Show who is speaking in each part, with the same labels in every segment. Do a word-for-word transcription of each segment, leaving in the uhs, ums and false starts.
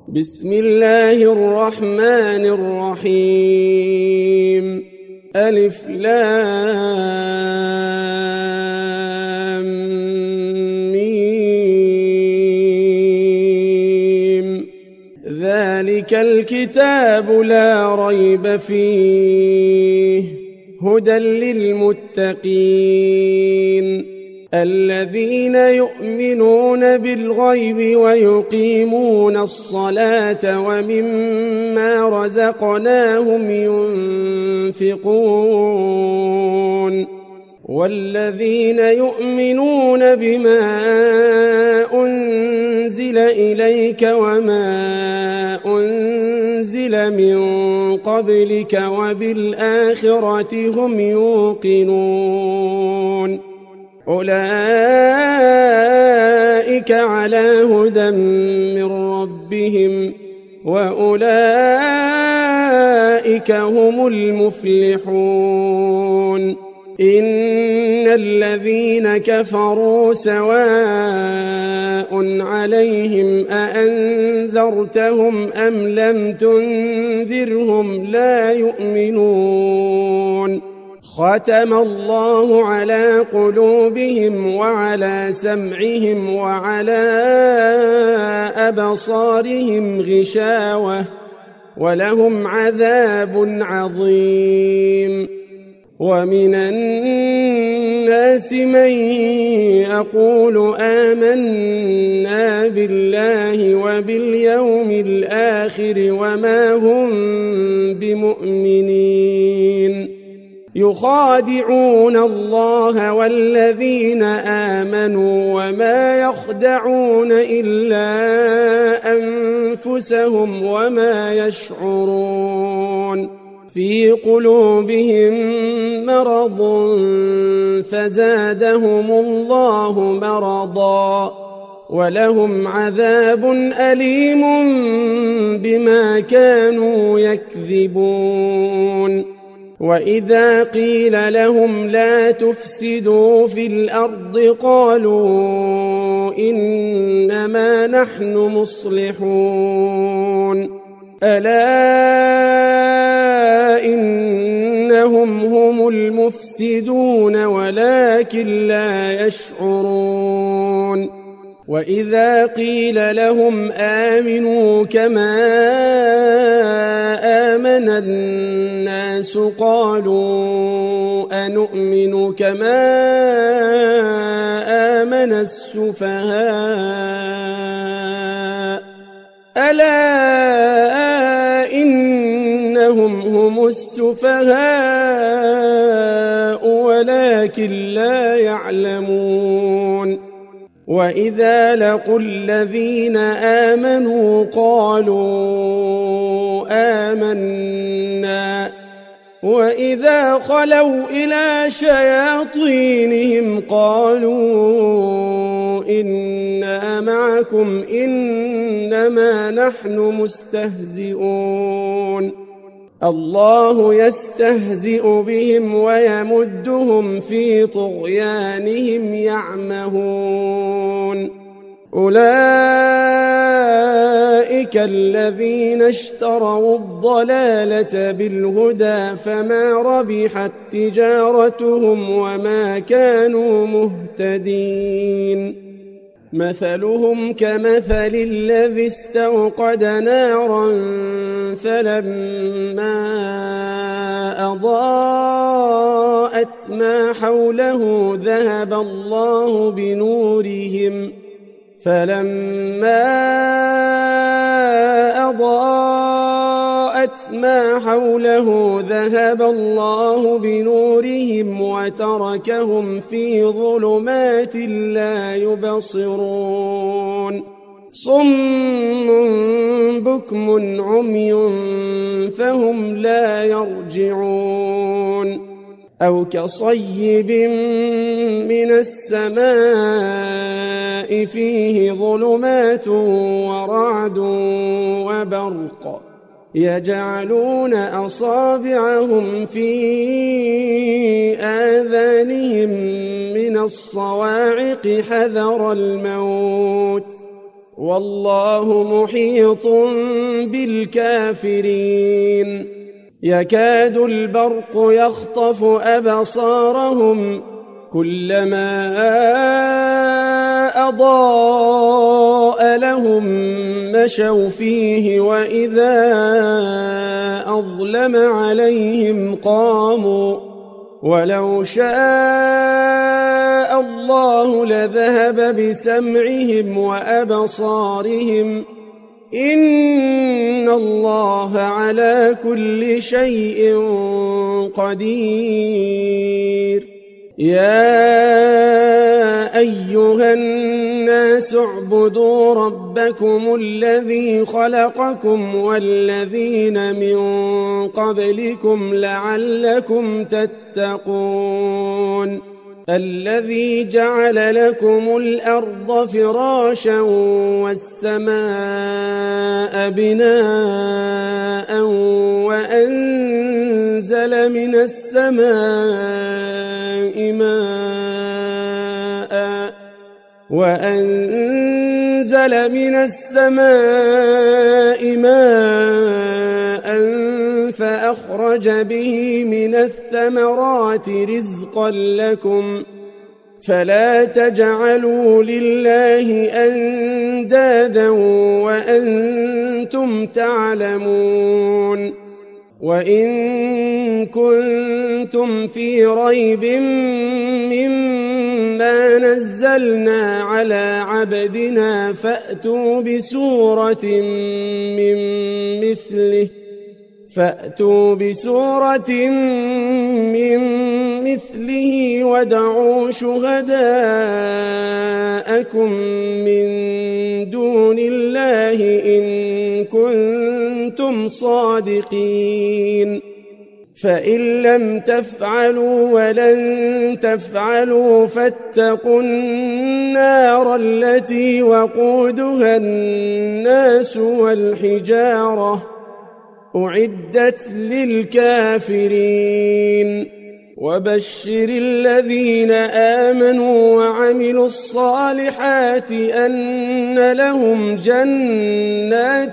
Speaker 1: بسم الله الرحمن الرحيم ألف لام ميم ذلك الكتاب لا ريب فيه هدى للمتقين الذين يؤمنون بالغيب ويقيمون الصلاة ومما رزقناهم ينفقون والذين يؤمنون بما أنزل إليك وما أنزل من قبلك وبالآخرة هم يوقنون أولئك على هدى من ربهم وأولئك هم المفلحون إن الذين كفروا سواء عليهم أأنذرتهم أم لم تنذرهم لا يؤمنون ختم الله على قلوبهم وعلى سمعهم وعلى أبصارهم غشاوة ولهم عذاب عظيم ومن الناس من يقول آمنا بالله وباليوم الآخر وما هم بمؤمنين يخادعون الله والذين آمنوا وما يخدعون إلا أنفسهم وما يشعرون في قلوبهم مرض فزادهم الله مرضا ولهم عذاب أليم بما كانوا يكذبون وإذا قيل لهم لا تفسدوا في الأرض قالوا إنما نحن مصلحون ألا إنهم هم المفسدون ولكن لا يشعرون وإذا قيل لهم آمنوا كما آمن الناس قالوا أنؤمن كما آمن السفهاء ألا إنهم هم السفهاء ولكن لا يعلمون وإذا لقوا الذين آمنوا قالوا آمنا وإذا خلوا إلى شياطينهم قالوا إنا معكم إنما نحن مستهزئون الله يستهزئ بهم ويمدهم في طغيانهم يعمهون أولئك الذين اشتروا الضلالة بالهدى فما ربحت تجارتهم وما كانوا مهتدين مثلهم كمثل الذي استوقد نارا فلما أضاءت ما حوله ذهب الله بنورهم فلما أضاءت ما حوله ذهب الله بنورهم وتركهم في ظلمات لا يبصرون صم بكم عمي فهم لا يرجعون أو كصيب من السماء فيه ظلمات ورعد وبرق يجعلون أصابعهم في آذانهم من الصواعق حذر الموت والله محيط بالكافرين يكاد البرق يخطف أبصارهم كلما أضاء لهم مشوا فيه وإذا أظلم عليهم قاموا ولو شاء الله لذهب بسمعهم وأبصارهم إن الله على كل شيء قدير يا أيها الناس اعبدوا ربكم الذي خلقكم والذين من قبلكم لعلكم تتقون الذي جعل لكم الأرض فراشا والسماء بناء وأنزل من السماء ماء وأنزل من السماء ماء فأخرج به من الثمرات رزقا لكم فلا تجعلوا لله أندادا وأنتم تعلمون وإن كنتم في ريب مما نزلنا على عبدنا فأتوا بسورة من مثله فأتوا بسورة من مثله وادعوا شهداءكم من دون الله إن كنتم صادقين فإن لم تفعلوا ولن تفعلوا فاتقوا النار التي وقودها الناس والحجارة أعدت للكافرين وبشر الذين آمنوا وعملوا الصالحات أن لهم جنات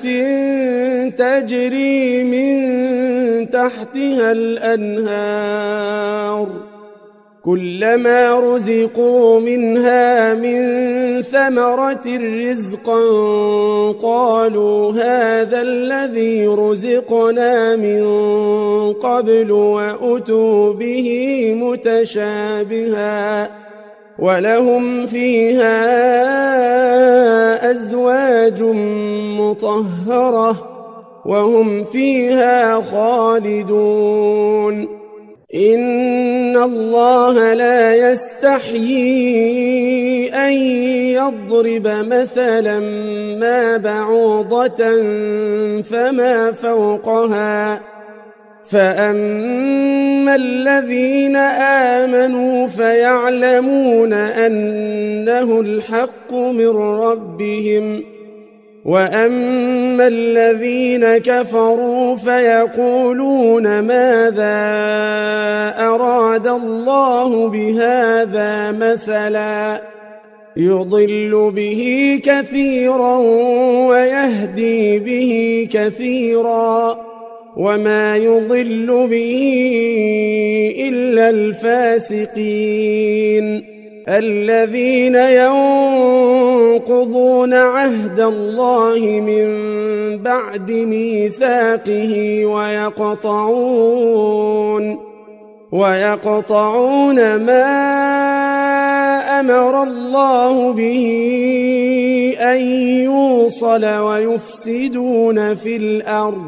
Speaker 1: تجري من تحتها الأنهار كلما رزقوا منها من ثمرة رزقا قالوا هذا الذي رزقنا من قبل وأتوا به متشابها ولهم فيها أزواج مطهرة وهم فيها خالدون إن الله لا يستحيي أن يضرب مثلا ما بعوضة فما فوقها فأما الذين آمنوا فيعلمون أنه الحق من ربهم وأما الذين كفروا فيقولون ماذا أراد الله بهذا مثلا يضل به كثيرا ويهدي به كثيرا وما يضل به إلا الفاسقين الذين ينقضون عهد الله من بعد ميثاقه ويقطعون ويقطعون ما أمر الله به أن يوصل ويفسدون في الأرض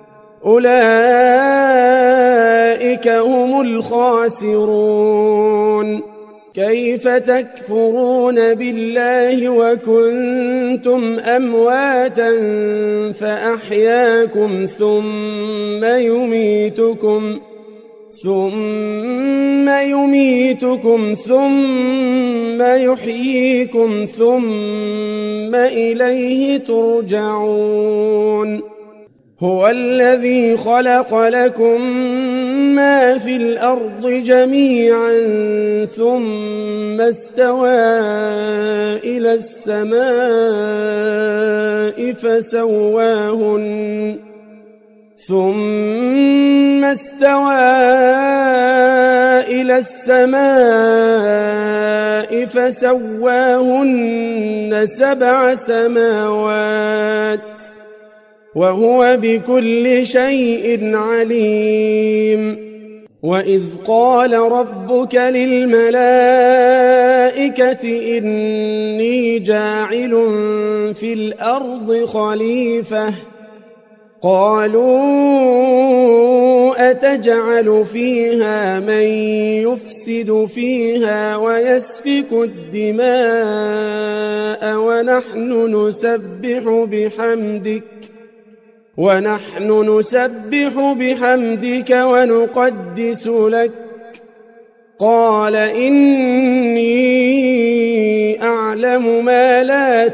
Speaker 1: أولئك هم الخاسرون كيف تكفرون بالله وكنتم أمواتا فأحياكم ثم يميتكم ثم يميتكم ثم يحييكم ثم إليه ترجعون هو الذي خلق لكم ما في الأرض جميعا ثم استوى إلى السماء فسواهن ثم استوى إلى السماء فسواهن سبع سماوات وهو بكل شيء عليم وإذ قال ربك للملائكة إني جاعل في الأرض خليفة قالوا أتجعل فيها من يفسد فيها ويسفك الدماء ونحن نسبح بحمدك ونحن نسبح بحمدك ونقدس لك قال إني أعلم ما لا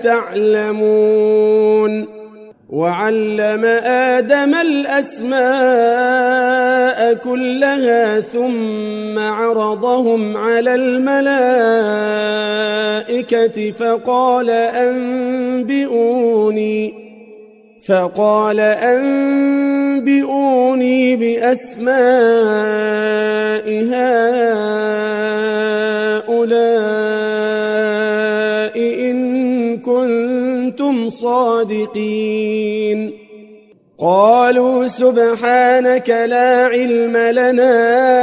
Speaker 1: تعلمون وعلم آدم الأسماء كلها ثم عرضهم على الملائكة فقال أنبئوني فقال أنبئوني بأسماء هؤلاء إن كنتم صادقين قالوا سبحانك لا علم لنا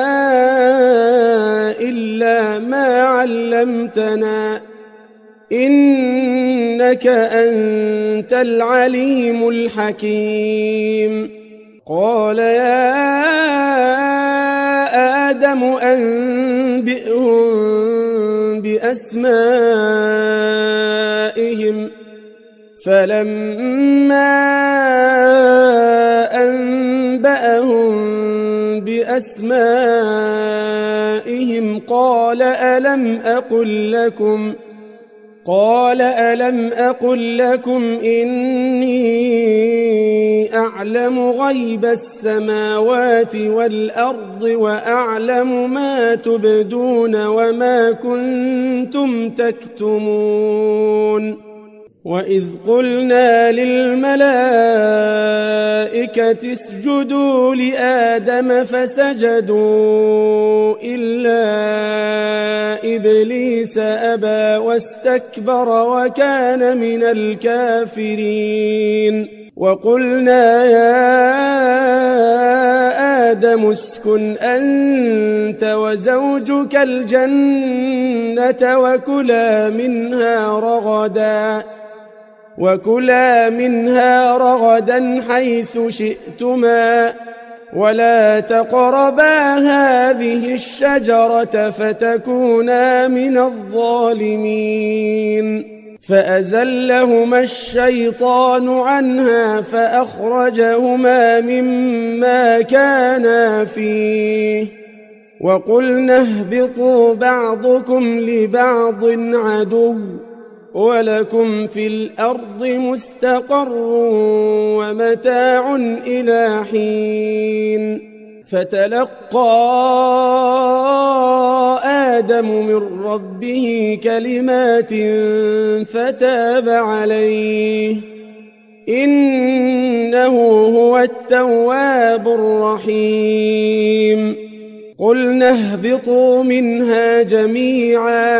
Speaker 1: إلا ما علمتنا إنك أنت العليم الحكيم قال يا آدم أنبئهم بأسمائهم فلما أنبأهم بأسمائهم قال ألم أقل لكم قال ألم أقل لكم إني أعلم غيب السماوات والأرض وأعلم ما تبدون وما كنتم تكتمون وإذ قلنا للملائكة اسجدوا لآدم فسجدوا إلا إبليس أبى واستكبر وكان من الكافرين وقلنا يا آدم اسكن أنت وزوجك الجنة وكلا منها رغدا وكلا منها رغدا حيث شئتما ولا تقربا هذه الشجرة فتكونا من الظالمين فأزلهما الشيطان عنها فأخرجهما مما كانا فيه وقلنا اهبطوا بعضكم لبعض عدو ولكم في الأرض مستقر ومتاع إلى حين فتلقى آدم من ربه كلمات فتاب عليه إنه هو التواب الرحيم قلنا اهبطوا منها جميعا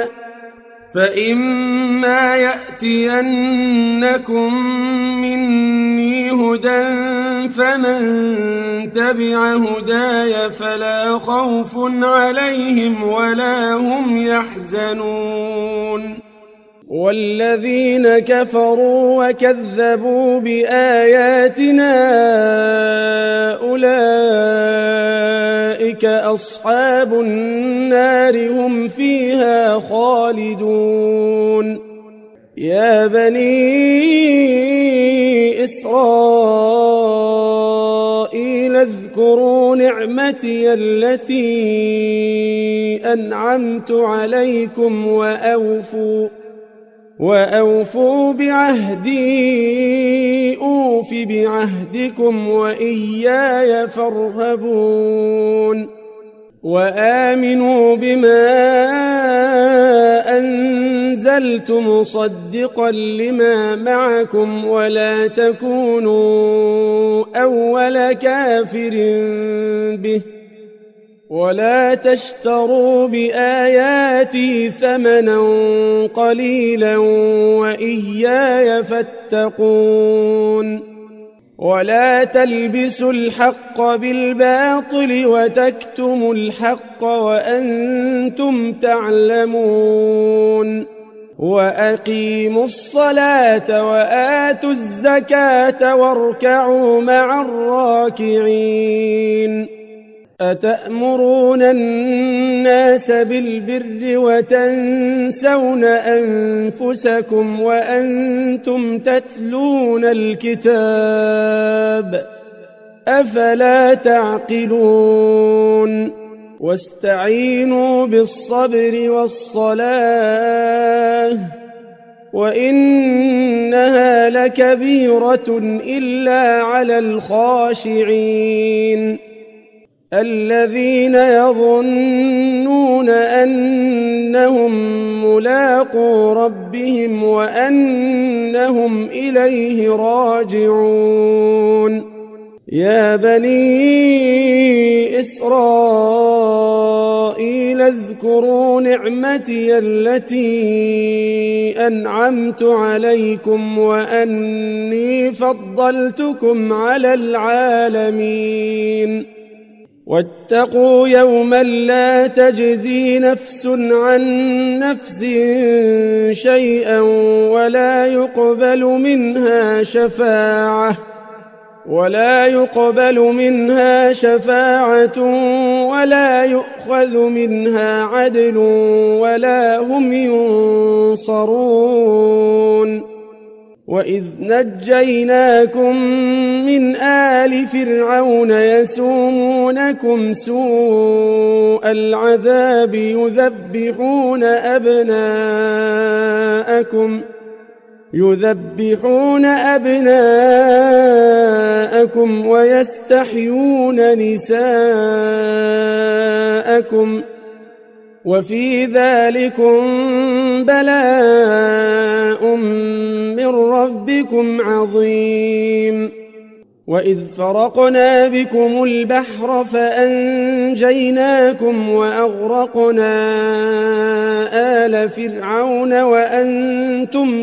Speaker 1: فإما يأتينكم مني هدى فمن تبع هداي فلا خوف عليهم ولا هم يحزنون والذين كفروا وكذبوا بآياتنا أولئك أصحاب النار هم فيها خالدون يا بني إسرائيل اذكروا نعمتي التي أنعمت عليكم وأوفوا وأوفوا بعهدي أوف بعهدكم وإياي فارهبون وآمنوا بما أنزلت مصدقا لما معكم ولا تكونوا أول كافر به ولا تشتروا بآياتي ثمنا قليلا وإياي فاتقون ولا تلبسوا الحق بالباطل وتكتموا الحق وأنتم تعلمون وأقيموا الصلاة وآتوا الزكاة واركعوا مع الراكعين أتأمرون الناس بالبر وتنسون أنفسكم وأنتم تتلون الكتاب أفلا تعقلون واستعينوا بالصبر والصلاة وإنها لكبيرة إلا على الخاشعين الذين يظنون أنهم ملاقو ربهم وأنهم إليه راجعون يا بني إسرائيل اذكروا نعمتي التي أنعمت عليكم وأني فضلتكم على العالمين واتقوا يوما لا تجزي نفس عن نفس شيئا ولا يقبل منها شفاعة ولا يقبل منها شفاعة ولا يؤخذ منها عدل ولا هم ينصرون وإذ نجيناكم من آل فرعون يسومونكم سوء العذاب يذبحون أبناءكم يذبحون أبناءكم ويستحيون نساءكم وفي ذلكم بلاء من ربكم عظيم وإذ فرقنا بكم البحر فأنجيناكم وأغرقنا آل فرعون وأنتم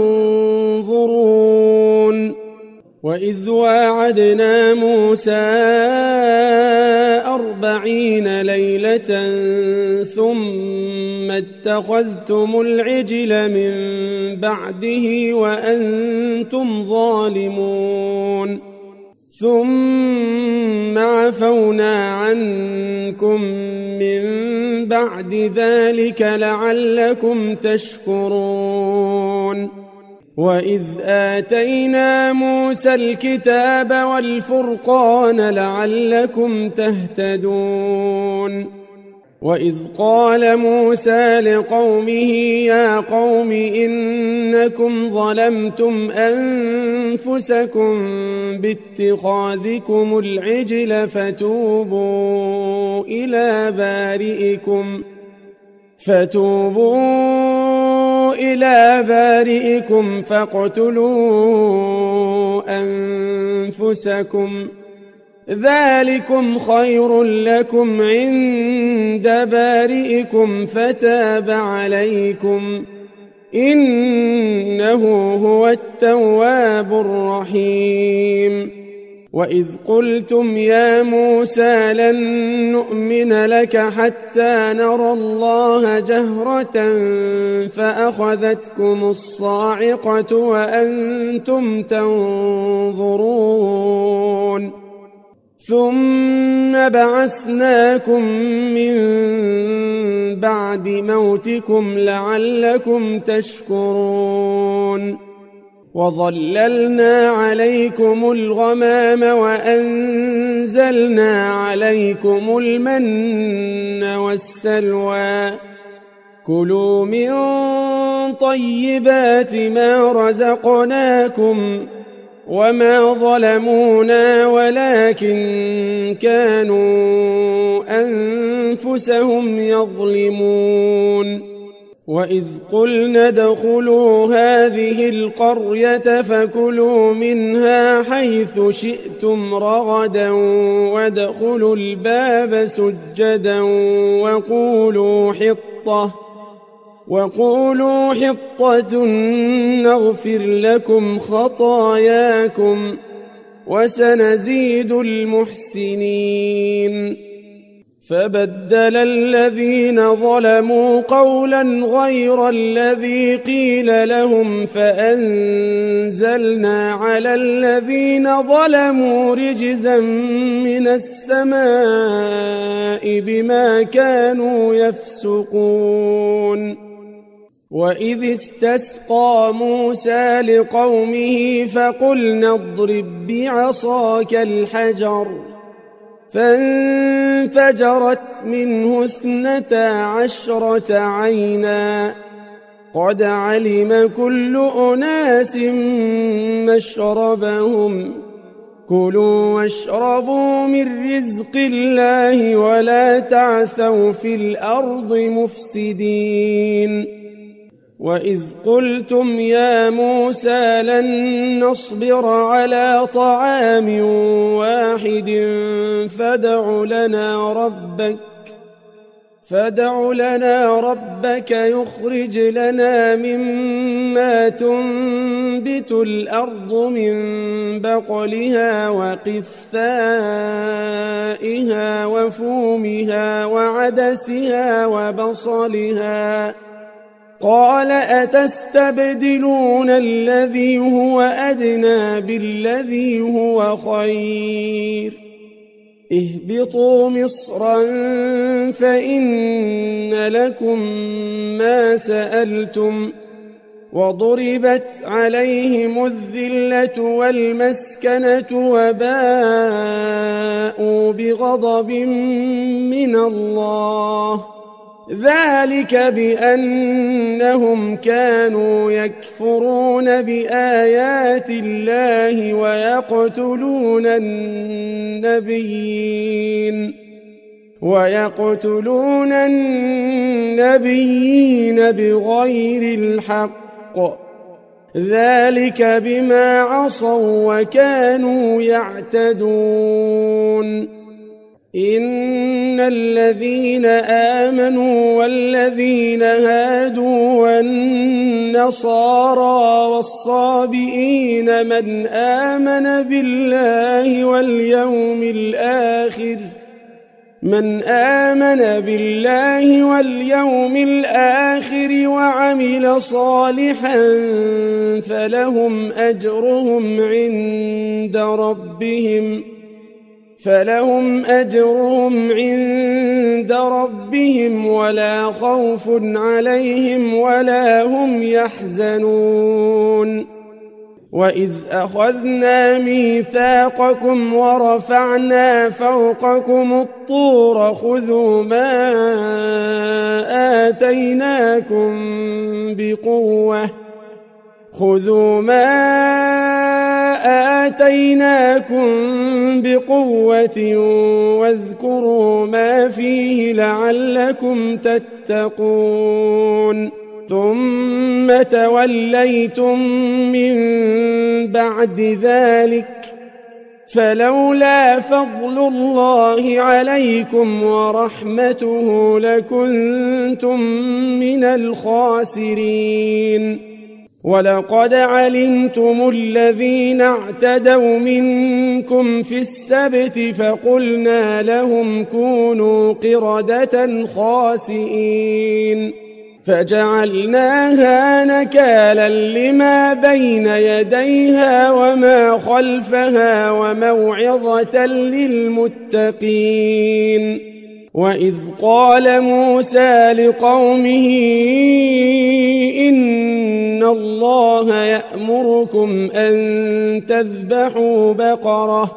Speaker 1: تنظرون وإذ واعدنا موسى أربعين ليلة ثم اتخذتم العجل من بعده وأنتم ظالمون ثم عفونا عنكم من بعد ذلك لعلكم تشكرون وإذ آتينا موسى الكتاب والفرقان لعلكم تهتدون وإذ قال موسى لقومه يا قوم إنكم ظلمتم أنفسكم باتخاذكم العجل فتوبوا إلى بارئكم فتوبوا إلى بارئكم فاقتلوا أنفسكم ذلكم خير لكم عند بارئكم فتاب عليكم إنه هو التواب الرحيم وإذ قلتم يا موسى لن نؤمن لك حتى نرى الله جهرة فأخذتكم الصاعقة وأنتم تنظرون ثم بعثناكم من بعد موتكم لعلكم تشكرون وظللنا عليكم الغمام وأنزلنا عليكم المن والسلوى كلوا من طيبات ما رزقناكم وما ظلمونا ولكن كانوا أنفسهم يظلمون وإذ قلنا ادخلوا هذه القرية فكلوا منها حيث شئتم رغدا وادخلوا الباب سجدا وقولوا حطة وقولوا حطة نغفر لكم خطاياكم وسنزيد المحسنين فبدل الذين ظلموا قولا غير الذي قيل لهم فأنزلنا على الذين ظلموا رجزا من السماء بما كانوا يفسقون وإذ استسقى موسى لقومه فقلنا اضرب بعصاك الحجر فانفجرت منه اثنتا عشرة عينا قد علم كل أناس مشربهم كلوا واشربوا من رزق الله ولا تعثوا في الأرض مفسدين وإذ قلتم يا موسى لن نصبر على طعام واحد فادع لنا ربك فادع لنا ربك يخرج لنا مما تنبت الأرض من بقلها وقثائها وفومها وعدسها وبصلها قال أتستبدلون الذي هو أدنى بالذي هو خير اهبطوا مصرا فإن لكم ما سألتم وضربت عليهم الذلة والمسكنة وباءوا بغضب من الله ذلك بأنهم كانوا يكفرون بآيات الله ويقتلون النبيين ويقتلون النبيين بغير الحق ذلك بما عصوا وكانوا يعتدون إن الذين آمنوا والذين هادوا والنصارى والصابئين من آمن بالله واليوم الآخر من آمن بالله واليوم الآخر وعمل صالحا فلهم أجرهم عند ربهم فلهم أجرهم عند ربهم ولا خوف عليهم ولا هم يحزنون وإذ أخذنا ميثاقكم ورفعنا فوقكم الطور خذوا ما آتيناكم بقوة خذوا ما آتيناكم بقوة واذكروا ما فيه لعلكم تتقون ثم توليتم من بعد ذلك فلولا فضل الله عليكم ورحمته لكنتم من الخاسرين ولقد علمتم الذين اعتدوا منكم في السبت فقلنا لهم كونوا قردة خاسئين فجعلناها نكالا لما بين يديها وما خلفها وموعظة للمتقين وإذ قال موسى لقومه إن الله يأمركم أن تذبحوا بقرة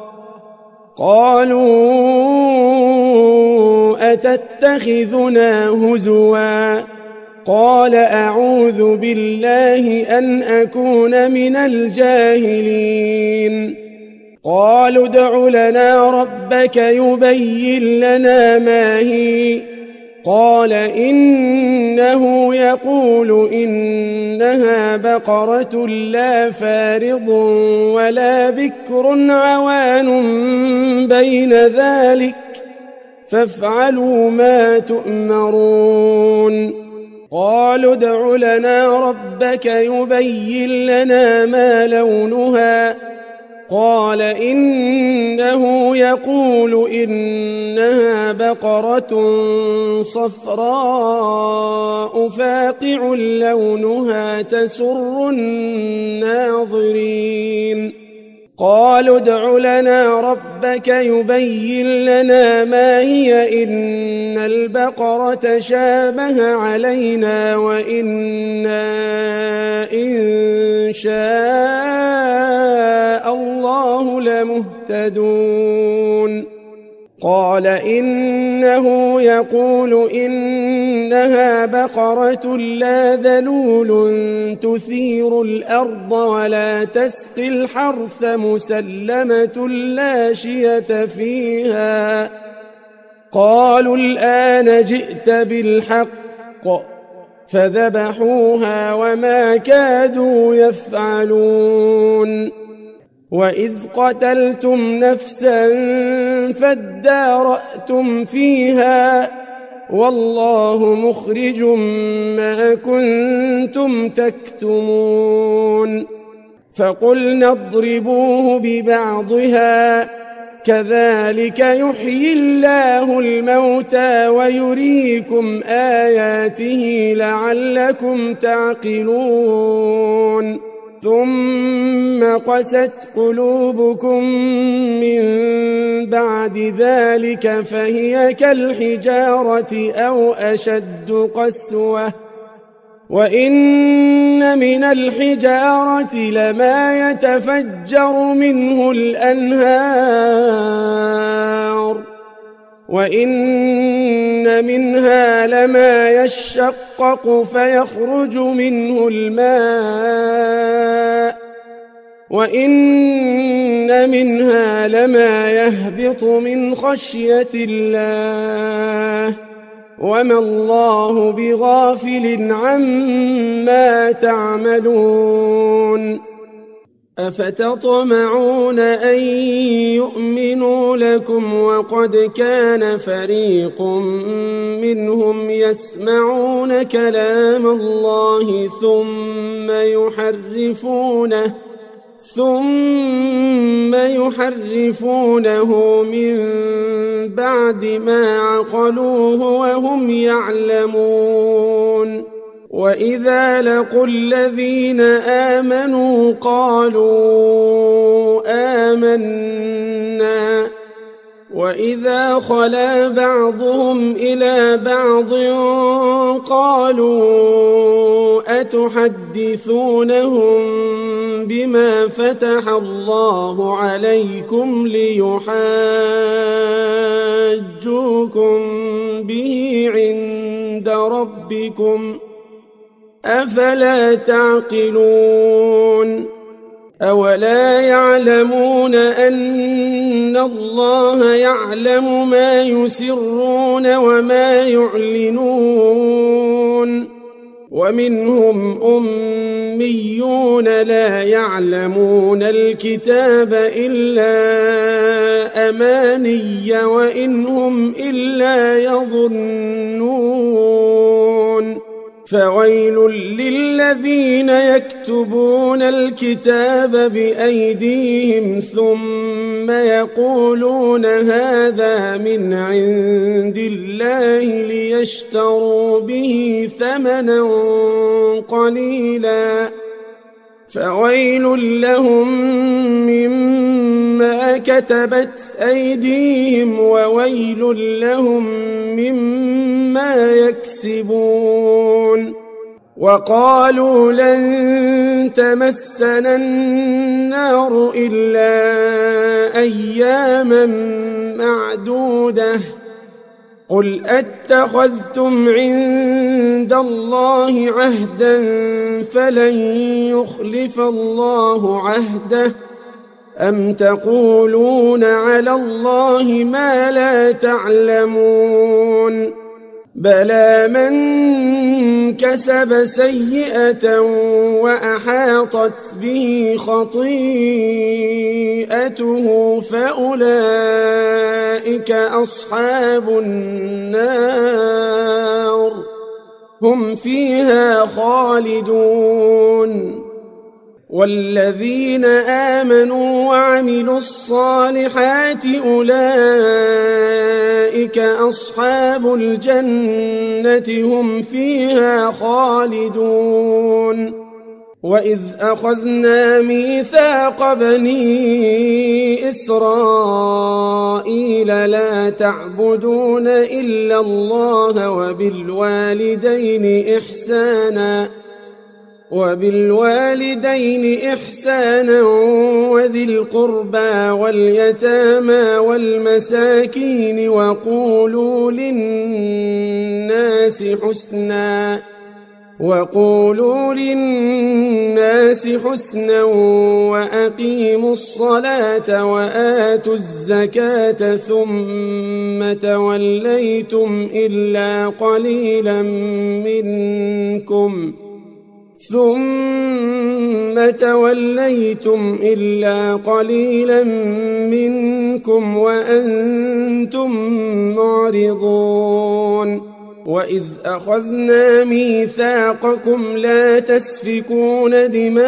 Speaker 1: قالوا أتتخذنا هزوا قال أعوذ بالله أن أكون من الجاهلين قالوا ادع لنا ربك يبين لنا ما هي قال إنه يقول إنها بقرة لا فارض ولا بكر عوان بين ذلك فافعلوا ما تؤمرون قالوا ادع لنا ربك يبين لنا ما لونها قال إنه يقول إنها بقرة صفراء فاقع لونها تسر الناظرين قالوا ادع لنا ربك يبين لنا ما هي إن البقرة شابه علينا وإنا إن شاء الله لمهتدون قال إنه يقول إنها بقرة لا ذلول تثير الأرض ولا تسقي الحرث مسلمة لا شية فيها قالوا الآن جئت بالحق فذبحوها وما كادوا يفعلون وإذ قتلتم نفسا فادارأتم فيها والله مخرج ما كنتم تكتمون فقلنا اضربوه ببعضها كذلك يحيي الله الموتى ويريكم آياته لعلكم تعقلون ثم قست قلوبكم من بعد ذلك فهي كالحجارة أو أشد قسوة وإن من الحجارة لما يتفجر منه الأنهار وإن منها لما يشقق فيخرج منه الماء وإن منها لما يهبط من خشية الله وما الله بغافل عما تعملون أفتطمعون أن يؤمنوا لكم وقد كان فريق منهم يسمعون كلام الله ثم يحرفونه ثم يحرفونه من بعد ما عقلوه وهم يعلمون وإذا لقوا الذين آمنوا قالوا آمنا وإذا خلا بعضهم إلى بعض قالوا أتحدثونهم بما فتح الله عليكم ليحاجوكم به عند ربكم أفلا تعقلون أولا يعلمون أن الله يعلم ما يسرون وما يعلنون ومنهم أميون لا يعلمون الكتاب إلا أماني وإن هم إلا يظنون فويل للذين يكتبون الكتاب بأيديهم ثم يقولون هذا من عند الله ليشتروا به ثمنا قليلا فويل لهم مما كتبت أيديهم وويل لهم مما يكسبون وقالوا لن تمسنا النار إلا أياما معدودة قل أتخذتم عند الله عهدا فلن يخلف الله عهده أم تقولون على الله ما لا تعلمون بلى من كسب سيئة وأحاطت به خطيئته فأولئك أصحاب النار هم فيها خالدون والذين آمنوا وعملوا الصالحات أولئك أصحاب الجنة هم فيها خالدون وإذ أخذنا ميثاق بني إسرائيل لا تعبدون إلا الله وبالوالدين إحسانا وبالوالدين إحسانا وذي القربى واليتامى والمساكين وقولوا للناس حسنا وقولوا للناس حسنا وأقيموا الصلاة وآتوا الزكاة ثم توليتم إلا قليلا منكم ثم توليتم إلا قليلا منكم وأنتم معرضون وإذ أخذنا ميثاقكم لا تسفكون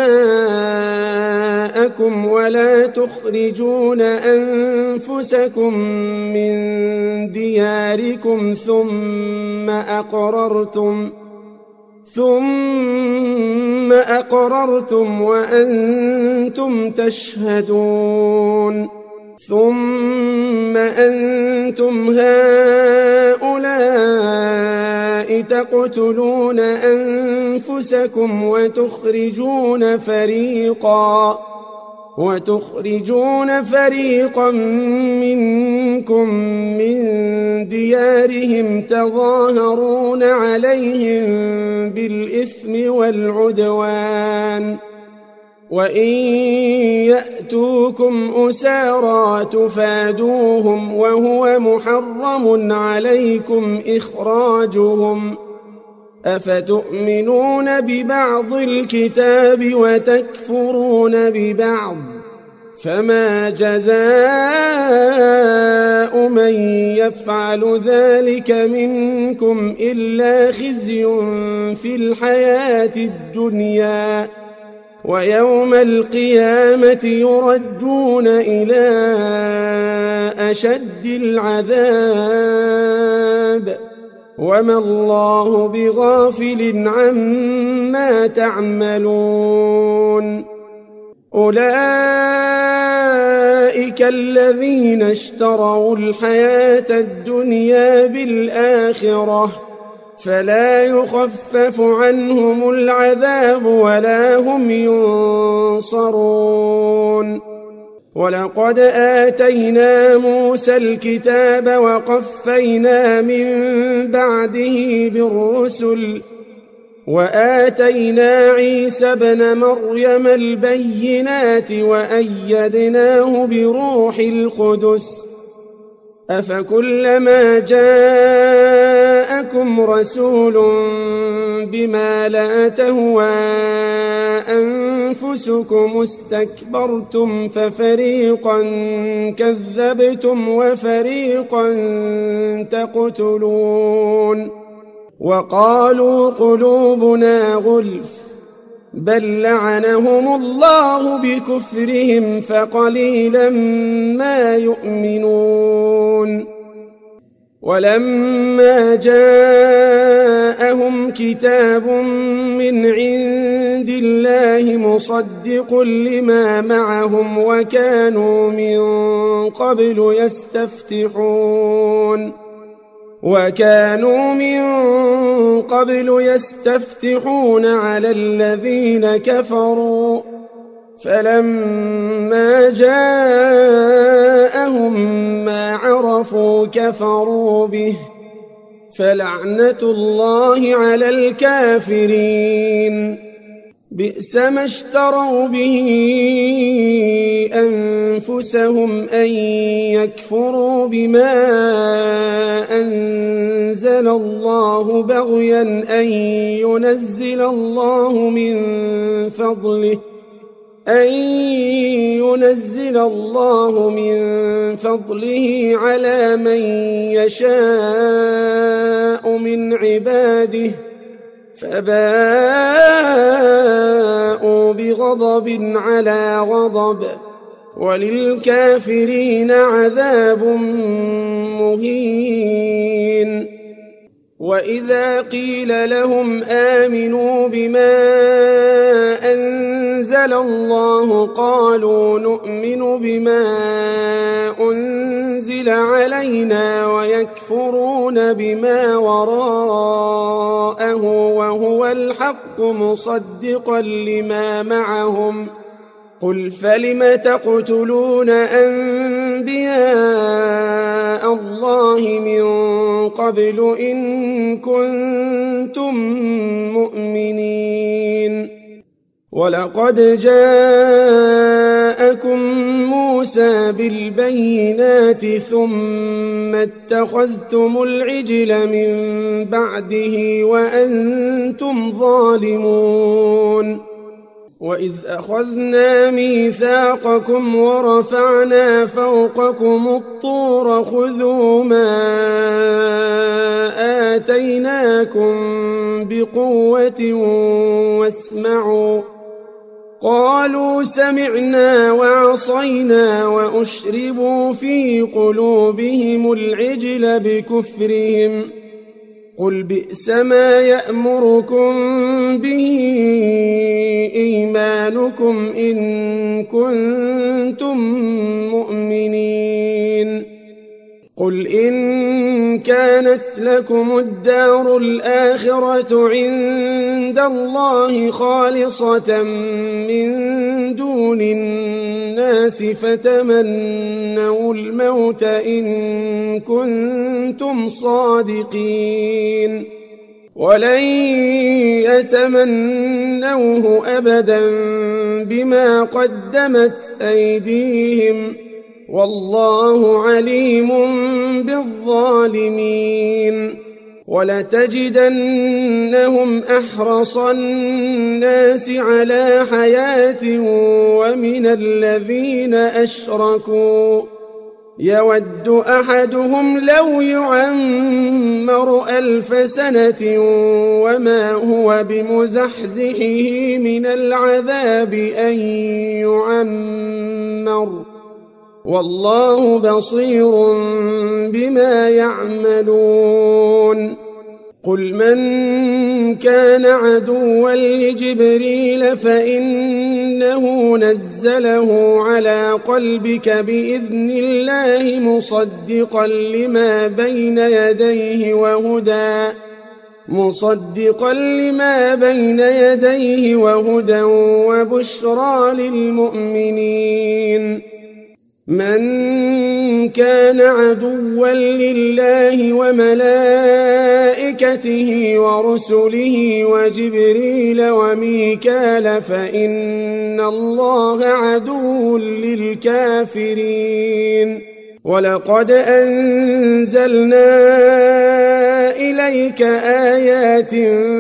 Speaker 1: دماءكم ولا تخرجون أنفسكم من دياركم ثم أقررتم ثم أقررتم وأنتم تشهدون ثم أنتم هؤلاء تقتلون أنفسكم وتخرجون فريقا وتخرجون فريقا منكم من ديارهم تظاهرون عليهم بالإثم والعدوان وإن يأتوكم أسارى تفادوهم وهو محرم عليكم إخراجهم أفتؤمنون ببعض الكتاب وتكفرون ببعض فما جزاء من يفعل ذلك منكم إلا خزي في الحياة الدنيا ويوم القيامة يردون إلى أشد العذاب وما الله بغافل عما تعملون أولئك الذين اشتروا الحياة الدنيا بالآخرة فلا يخفف عنهم العذاب ولا هم ينصرون ولقد آتينا موسى الكتاب وقفينا من بعده بالرسل وآتينا عيسى ابن مريم البينات وأيدناه بروح القدس أفكلما جاءكم رسول بما لا تهوى أنفسكم استكبرتم ففريقا كذبتم وفريقا تقتلون وقالوا قلوبنا غلف بل لعنهم الله بكفرهم فقليلا ما يؤمنون ولما جاءهم كتاب من عند الله مصدق لما معهم وكانوا من قبل يستفتحون وكانوا من قبل يستفتحون على الذين كفروا فلما جاءهم ما عرفوا كفروا به فلعنة الله على الكافرين. بئس ما اشتروا به أنفسهم أن يكفروا بما أنزل الله بغيا أن ينزل الله من فضله أن ينزل الله من فضله على من يشاء من عباده، فباءوا بغضب على غضب، وللكافرين عذاب مهين. وإذا قيل لهم آمنوا بما أنزل الله قالوا نؤمن بما أنزل علينا ويكفرون بما وراءه وهو الحق مصدقا لما معهم. قل فلم تقتلون أنبياء الله من قبل إن كنتم مؤمنين؟ ولقد جاءكم موسى بالبينات ثم اتخذتم العجل من بعده وأنتم ظالمون. وإذ أخذنا ميثاقكم ورفعنا فوقكم الطور خذوا ما آتيناكم بقوة واسمعوا. قالوا سمعنا وعصينا وأشربوا في قلوبهم العجل بكفرهم. قل بئس ما يأمركم به إيمانكم إن كنتم مؤمنين. قل إن كانت لكم الدار الآخرة عند الله خالصة من دون الناس فتمنوا الموت إن كنتم صادقين، ولن يتمنوه أبدا بما قدمت أيديهم والله عليم بالظالمين. ولتجدنهم أحرص الناس على حياة ومن الذين أشركوا يود أحدهم لو يعمر ألف سنة وما هو بمزحزحه من العذاب أن يعمر والله بصير بما يعملون. قل من كان عدوا لجبريل فإنه نزله على قلبك بإذن الله مصدقا لما بين يديه وهدى مصدقا لما بين يديه وهدى وبشرى للمؤمنين. من كان عدوا لله وملائكته ورسله وجبريل وميكال فإن الله عدو للكافرين. ولقد أنزلنا إليك آيات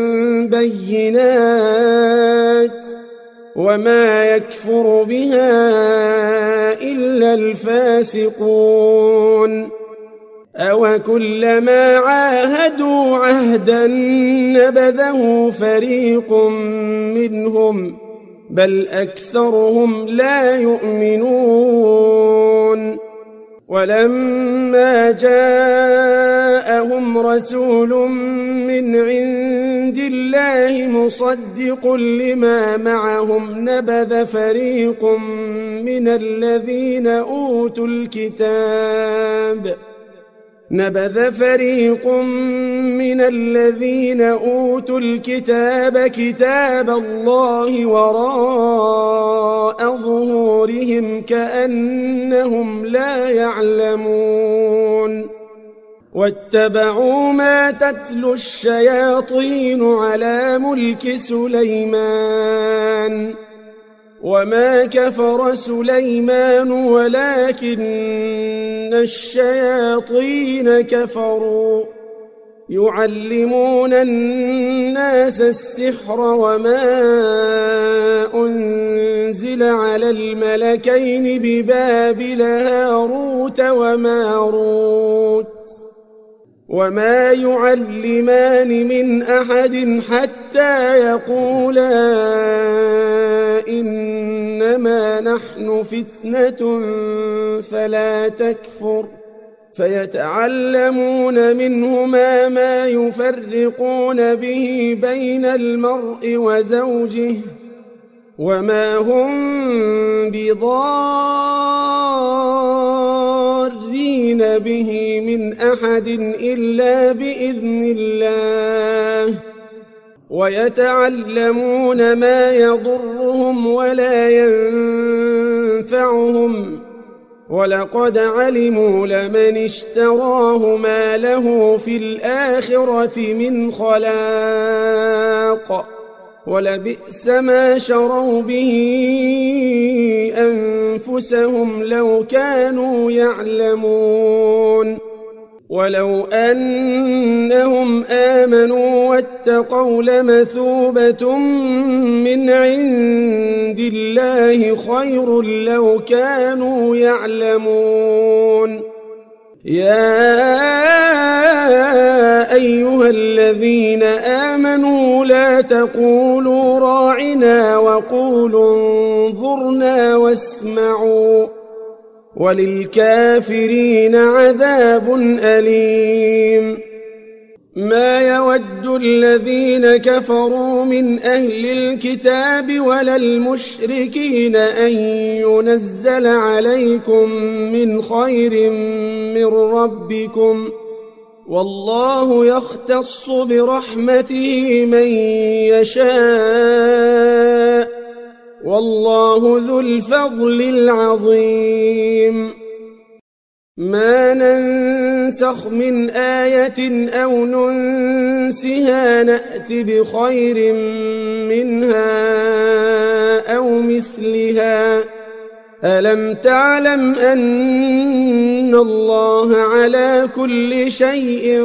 Speaker 1: بينات وما يكفر بها إلا الفاسقون. أو كلما عاهدوا عهدا نبذه فريق منهم بل أكثرهم لا يؤمنون. ولما جاءهم رسول من عند الله مصدق لما معهم نبذ فريق من الذين أوتوا الكتاب نبذ فريق من الذين أوتوا الكتاب كتاب الله وراء ظهورهم كأنهم لا يعلمون. واتبعوا ما تتلو الشياطين على ملك سليمان وما كفر سليمان ولكن الشياطين كفروا يعلمون الناس السحر وما أنزل على الملكين ببابل هاروت وماروت وما يعلمان من أحد حتى يقولا إنما نحن فتنة فلا تكفر فيتعلمون منهما ما يفرقون به بين المرء وزوجه وما هم بضارين به من أحد إلا بإذن الله ويتعلمون ما يضرهم ولا ينفعهم ولقد علموا لمن اشتراه ما له في الآخرة من خلاق ولبئس ما شروا به أنفسهم لو كانوا يعلمون ولو أنهم آمنوا واتقوا لمثوبة من عند الله خير لو كانوا يعلمون يا أيها الذين آمنوا لا تقولوا راعنا وقولوا انظرنا واسمعوا وللكافرين عذاب أليم ما يود الذين كفروا من أهل الكتاب ولا المشركين أن ينزل عليكم من خير من ربكم والله يختص برحمته من يشاء والله ذو الفضل العظيم ما ننسخ من آية أو ننسها نأت بخير منها أو مثلها ألم تعلم أن الله على كل شيء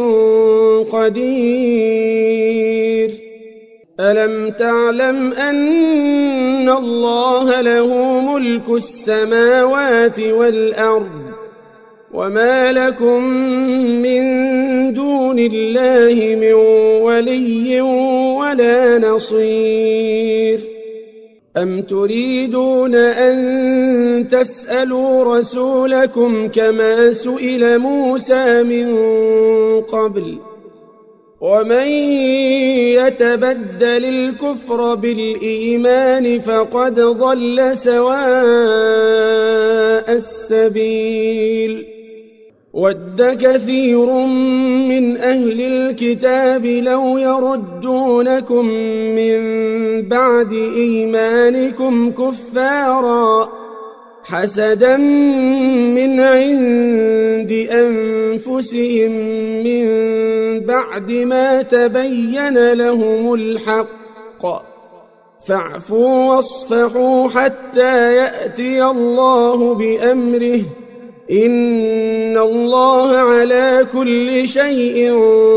Speaker 1: قدير ألم تعلم أن الله له ملك السماوات والأرض وما لكم من دون الله من ولي ولا نصير أم تريدون أن تسألوا رسولكم كما سئل موسى من قبل ومن يتبدل الكفر بالإيمان فقد ضل سواء السبيل ود كثير من أهل الكتاب لو يردونكم من بعد إيمانكم كفارا حسدا من عند أنفسهم من بعد ما تبين لهم الحق فاعفوا واصفحوا حتى يأتي الله بأمره إن الله على كل شيء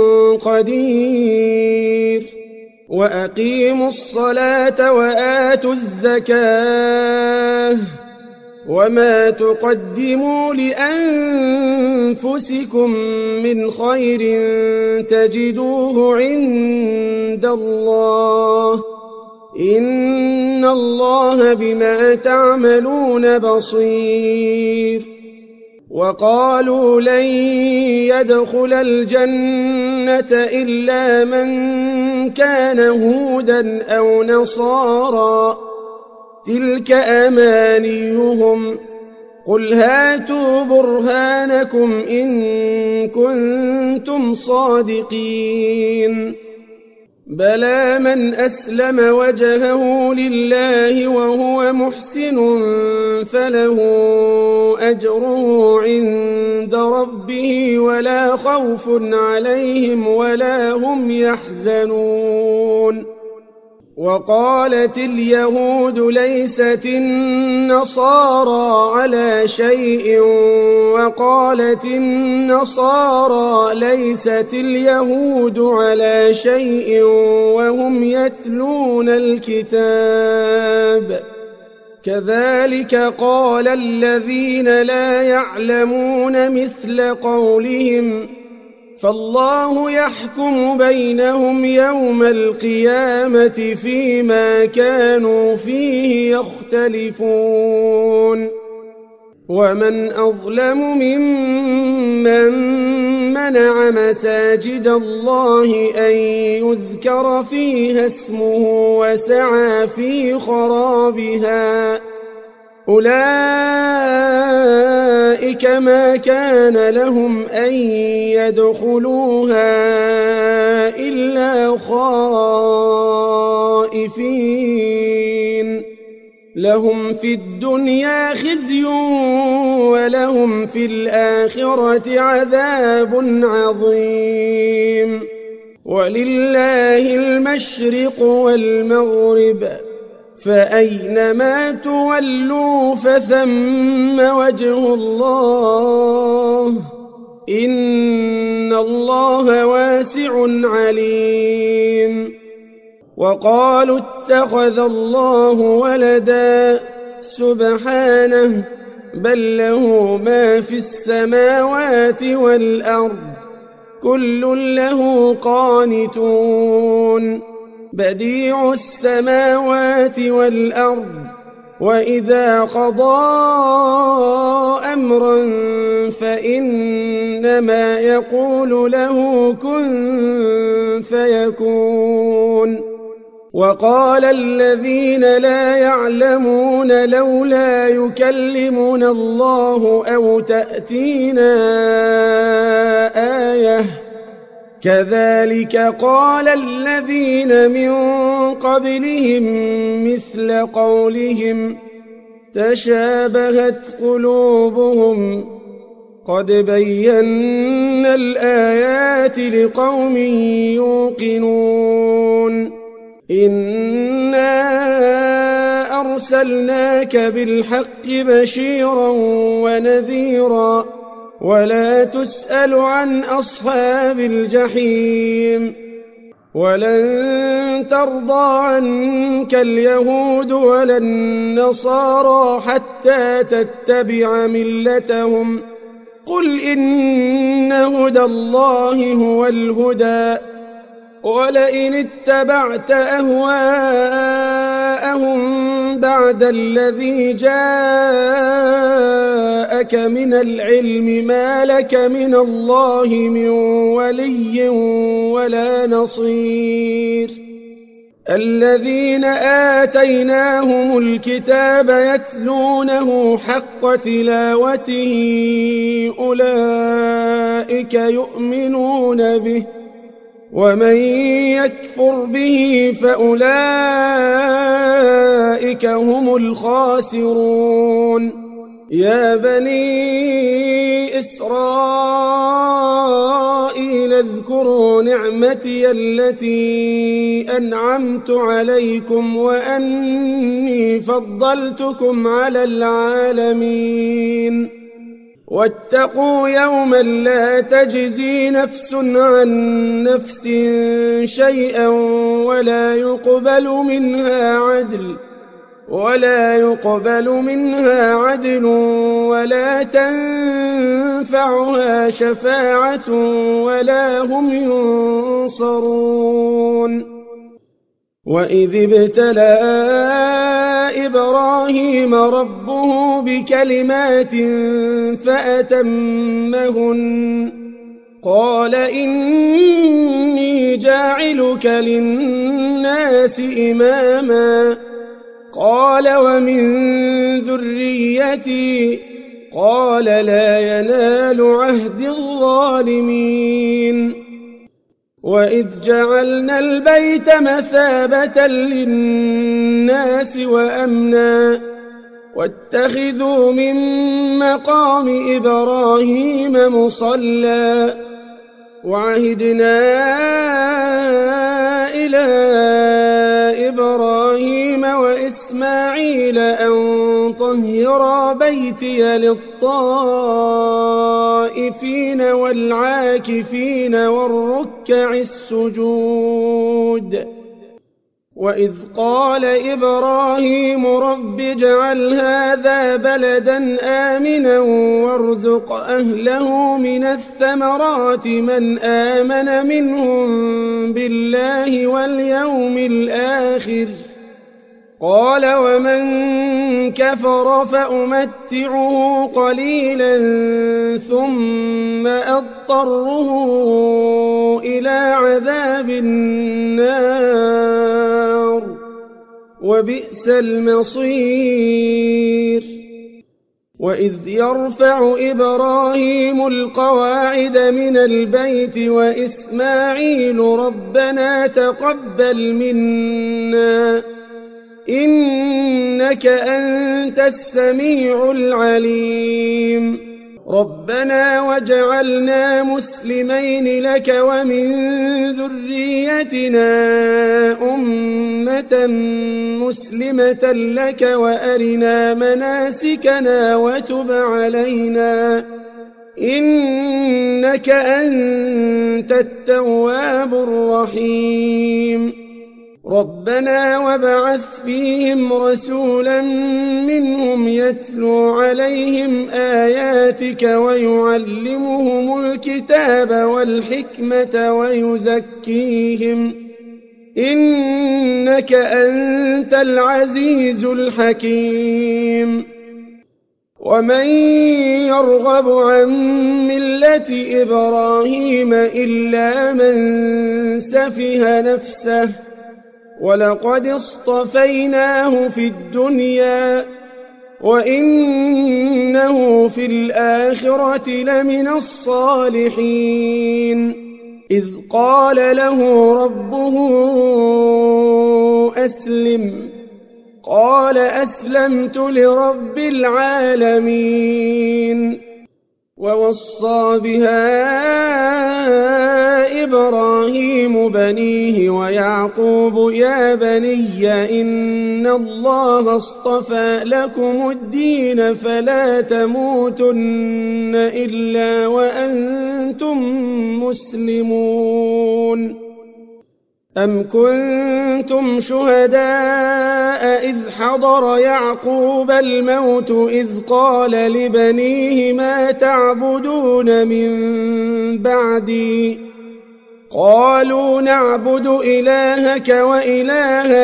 Speaker 1: قدير وأقيموا الصلاة وآتوا الزكاة وما تقدموا لأنفسكم من خير تجدوه عند الله إن الله بما تعملون بصير وقالوا لن يدخل الجنة إلا من كان هودا أو نصارى تلك أمانيهم قل هاتوا برهانكم إن كنتم صادقين بلى من أسلم وجهه لله وهو محسن فله أجره عند ربه ولا خوف عليهم ولا هم يحزنون. وقالت اليهود ليست النصارى على شيء وقالت النصارى ليست اليهود على شيء وهم يتلون الكتاب كذلك قال الذين لا يعلمون مثل قولهم فالله يحكم بينهم يوم القيامة فيما كانوا فيه يختلفون. ومن أظلم ممن منع مساجد الله أن يذكر فيها اسمه وسعى في خرابها أولئك ما كان لهم أن يدخلوها إلا خائفين لهم في الدنيا خزي ولهم في الآخرة عذاب عظيم. ولله المشرق والمغرب فأينما تولوا فثم وجه الله إن الله واسع عليم. وقالوا اتخذ الله ولدا سبحانه بل له ما في السماوات والأرض كل له قانتون بديع السماوات والأرض وإذا قضى أمرا فإنما يقول له كن فيكون. وقال الذين لا يعلمون لولا يكلمنا الله أو تأتينا آية كذلك قال الذين من قبلهم مثل قولهم تشابهت قلوبهم قد بينا الآيات لقوم يوقنون. إنا أرسلناك بالحق بشيرا ونذيرا ولا تسأل عن أصحاب الجحيم. ولن ترضى عنك اليهود ولا النصارى حتى تتبع ملتهم قل إن هدى الله هو الهدى ولئن اتبعت أهواءهم بعد الذي جاءك من العلم ما لك من الله من ولي ولا نصير. الذين آتيناهم الكتاب يتلونه حق تلاوته أولئك يؤمنون به ومن يكفر به فأولئك هم الخاسرون. يا بني إسرائيل اذكروا نعمتي التي أنعمت عليكم وأني فضلتكم على العالمين. واتقوا يوما لا تجزي نفس عن نفس شيئا ولا يقبل منها عدل ولا يقبل منها عدل ولا تنفعها شفاعة ولا هم ينصرون. وإذ ابتلى إبراهيم ربه بكلمات فأتمهن قال إني جاعلك للناس إماما قال ومن ذريتي قال لا ينال عهد الظالمين. وإذ جعلنا البيت مثابة للناس وأمنا واتخذوا من مقام إبراهيم مصلى وعهدنا إلى إبراهيم وإسماعيل أن طهرا بيتي للطائفين والعاكفين والركع السجود وإذ قال إبراهيم رب اجعل هذا بلدا آمنا وارزق أهله من الثمرات من آمن منهم بالله واليوم الآخر قال ومن كفر فأمتعه قليلا ثم أضطره إلى عذاب النار وبئس المصير وإذ يرفع إبراهيم القواعد من البيت وإسماعيل ربنا تقبل منا إنك أنت السميع العليم ربنا واجعلنا مسلمين لك ومن ذريتنا أمة مسلمة لك وأرنا مناسكنا وتب علينا إنك أنت التواب الرحيم ربنا وابعث فيهم رسولا منهم يتلو عليهم آياتك ويعلمهم الكتاب والحكمة ويزكيهم إنك أنت العزيز الحكيم ومن يرغب عن ملة إبراهيم إلا من سفه نفسه ولقد اصطفيناه في الدنيا وإنه في الآخرة لمن الصالحين إذ قال له ربه أسلم قال أسلمت لرب العالمين ووصى بها إبراهيم بنيه ويعقوب يا بني إن الله اصطفى لكم الدين فلا تموتن إلا وأنتم مسلمون أم كنتم شهداء إذ حضر يعقوب الموت إذ قال لبنيه ما تعبدون من بعدي قالوا نعبد إلهك وإله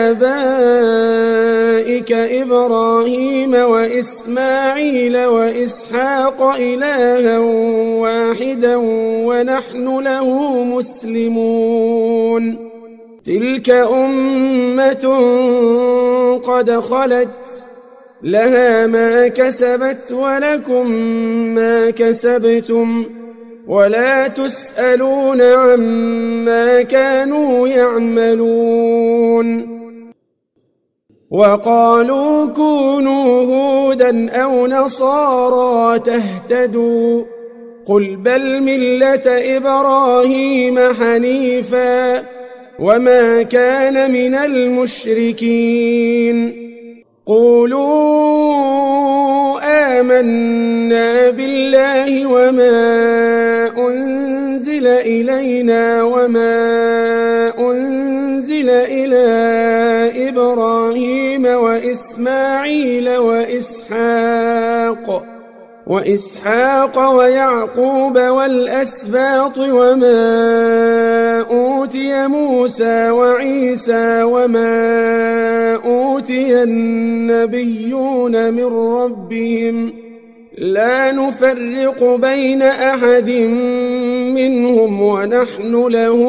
Speaker 1: آبائك إبراهيم وإسماعيل وإسحاق إلها واحدا ونحن له مسلمون تلك أمة قد خلت لها ما كسبت ولكم ما كسبتم ولا تسألون عما كانوا يعملون وقالوا كونوا هودا أو نصارى تهتدوا قل بل ملة إبراهيم حنيفا وما كان من المشركين قولوا آمنا بالله وما أنزل إلينا وما أنزل إلى إبراهيم وإسماعيل وإسحاق وإسحاق ويعقوب والأسباط وما أوتي موسى وعيسى وما أوتي النبيون من ربهم لا نفرق بين أحد منهم ونحن له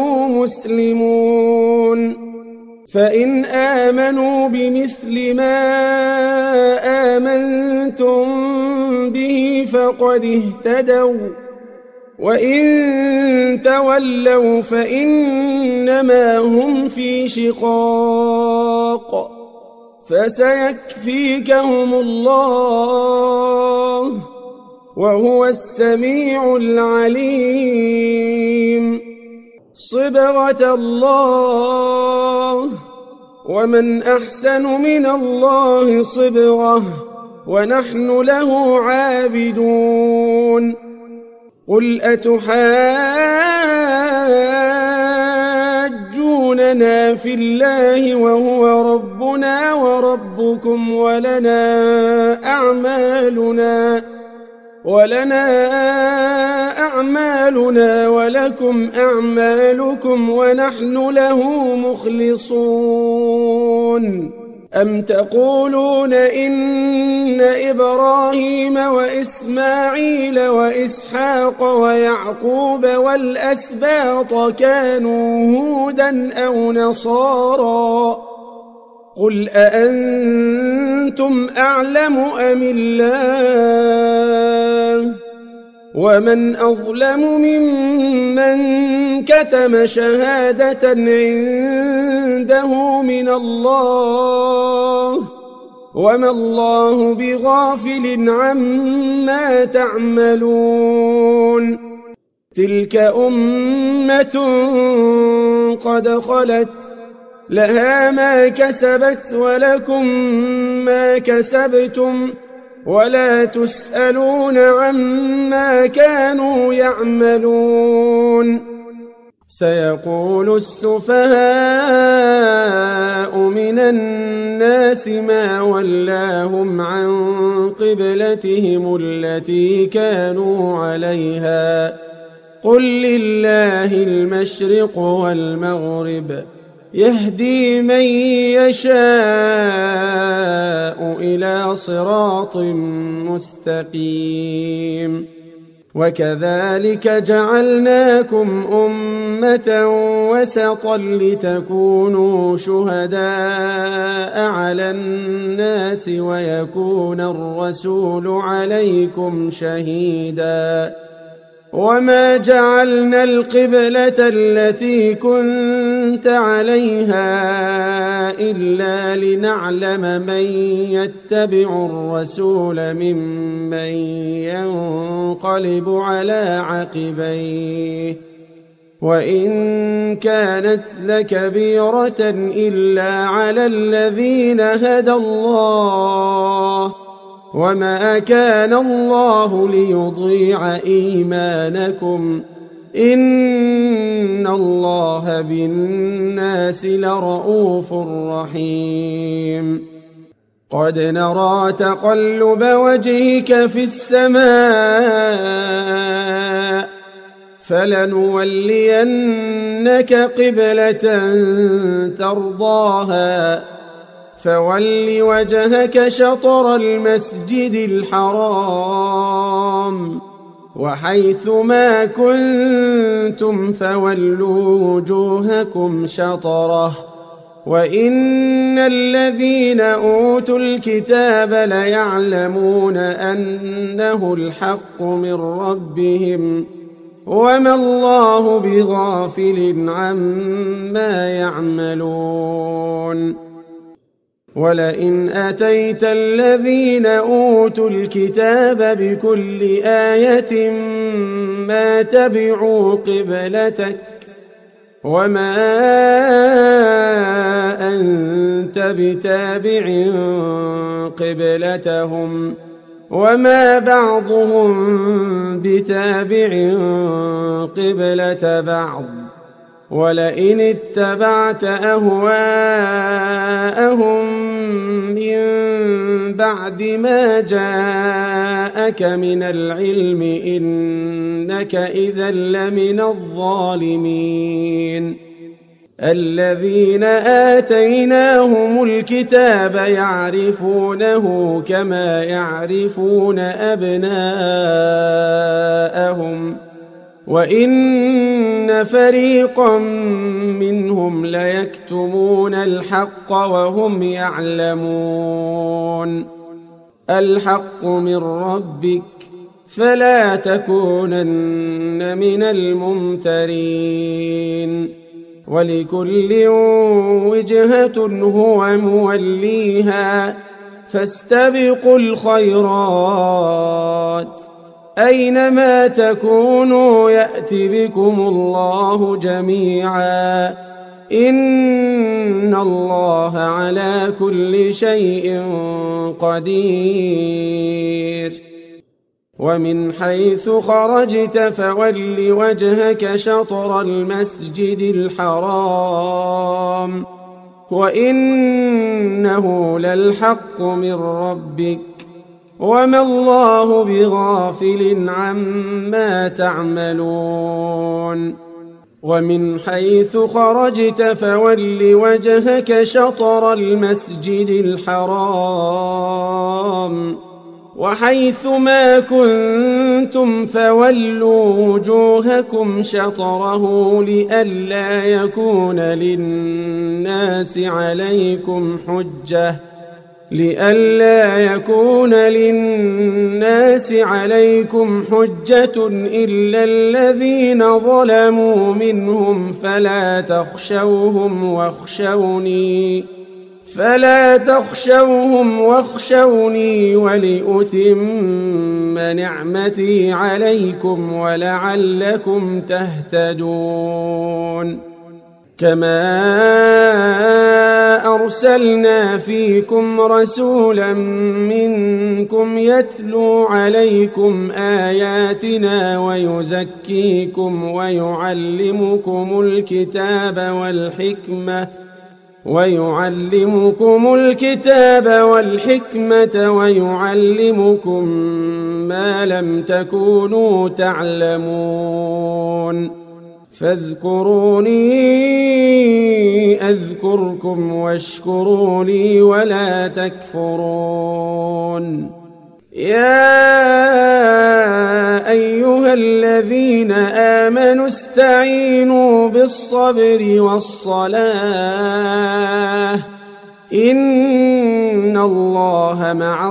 Speaker 1: مسلمون فإن آمنوا بمثل ما آمنتم به فقد اهتدوا وإن تولوا فإنما هم في شقاق فسيكفيكهم الله وهو السميع العليم. صبغة الله ومن أحسن من الله صبغة ونحن له عابدون. قل أتحاجوننا في الله وهو ربنا وربكم ولنا أعمالنا ولنا أعمالنا ولكم أعمالكم ونحن له مخلصون. أم تقولون إن إبراهيم وإسماعيل وإسحاق ويعقوب والأسباط كانوا هودا أو نصارى؟ قل أأنتم أعلم أم الله؟ ومن أظلم ممن كتم شهادة عنده من الله وما الله بغافل عما تعملون. تلك أمة قد خلت لها ما كسبت ولكم ما كسبتم ولا تسألون عما كانوا يعملون. سيقول السفهاء من الناس ما ولاهم عن قبلتهم التي كانوا عليها قل لله المشرق والمغرب يهدي من يشاء إلى صراط مستقيم. وكذلك جعلناكم أمة وسطا لتكونوا شهداء على الناس ويكون الرسول عليكم شهيدا. وما جعلنا القبلة التي كنت عليها إلا لنعلم من يتبع الرسول ممن ينقلب على عقبيه وإن كانت لكبيرة إلا على الذين هدى الله وما كان الله ليضيع إيمانكم إن الله بالناس لرؤوف رحيم. قد نرى تقلب وجهك في السماء فلنولينك قبلة ترضاها فول وجهك شطر المسجد الحرام وحيث ما كنتم فولوا وجوهكم شطره وإن الذين أوتوا الكتاب ليعلمون أنه الحق من ربهم وما الله بغافل عما يعملون. ولئن أتيت الذين أوتوا الكتاب بكل آية ما تبعوا قبلتك وما أنت بتابع قبلتهم وما بعضهم بتابع قبلة بعض ولئن اتبعت أهواءهم من بعد ما جاءك من العلم إنك إذا لمن الظالمين. الذين آتيناهم الكتاب يعرفونه كما يعرفون أبناءهم وإن فريقا منهم ليكتمون الحق وهم يعلمون. الحق من ربك فلا تكونن من الممترين ولكل وجهة هو موليها فاستبقوا الخيرات أينما تكونوا يأت بكم الله جميعا إن الله على كل شيء قدير ومن حيث خرجت فول وجهك شطر المسجد الحرام وإنه للحق من ربك وما الله بغافل عما تعملون ومن حيث خرجت فول وجهك شطر المسجد الحرام وحيث ما كنتم فولوا وجوهكم شطره لئلا يكون للناس عليكم حجة لئلا يكون للناس عليكم حجة إلا الذين ظلموا منهم فلا تخشوهم واخشوني فلا تخشوهم واخشوني ولأتم نعمتي عليكم ولعلكم تهتدون كما أرسلنا فيكم رسولا منكم يتلو عليكم آياتنا ويزكيكم ويعلمكم الكتاب والحكمة ويعلمكم الكتاب والحكمة ويعلمكم ما لم تكونوا تعلمون فاذكروني أذكركم واشكروا لي ولا تكفرون يا أيها الذين آمنوا استعينوا بالصبر والصلاة إن الله مع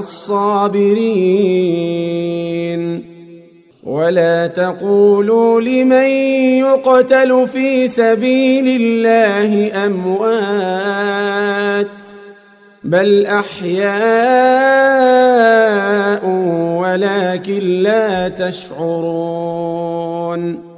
Speaker 1: الصابرين ولا تقولوا لمن يقتل في سبيل الله أموات بل أحياء ولكن لا تشعرون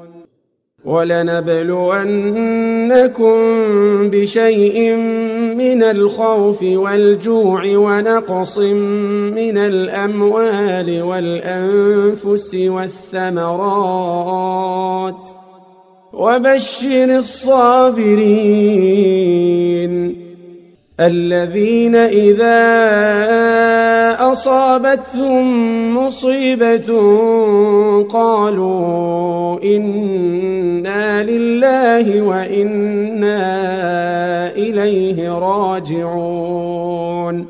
Speaker 1: ولنبلونكم بشيء من الخوف والجوع ونقص من الأموال والأنفس والثمرات وبشر الصابرين الذين إذا أصابتهم مصيبة قالوا إنا لله وإنا إليه راجعون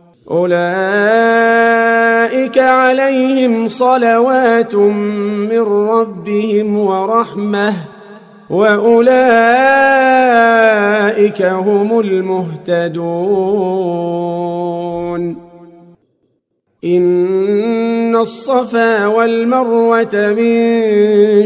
Speaker 1: أولئك عليهم صلوات من ربهم ورحمة وأولئك هم المهتدون إن الصفا والمروة من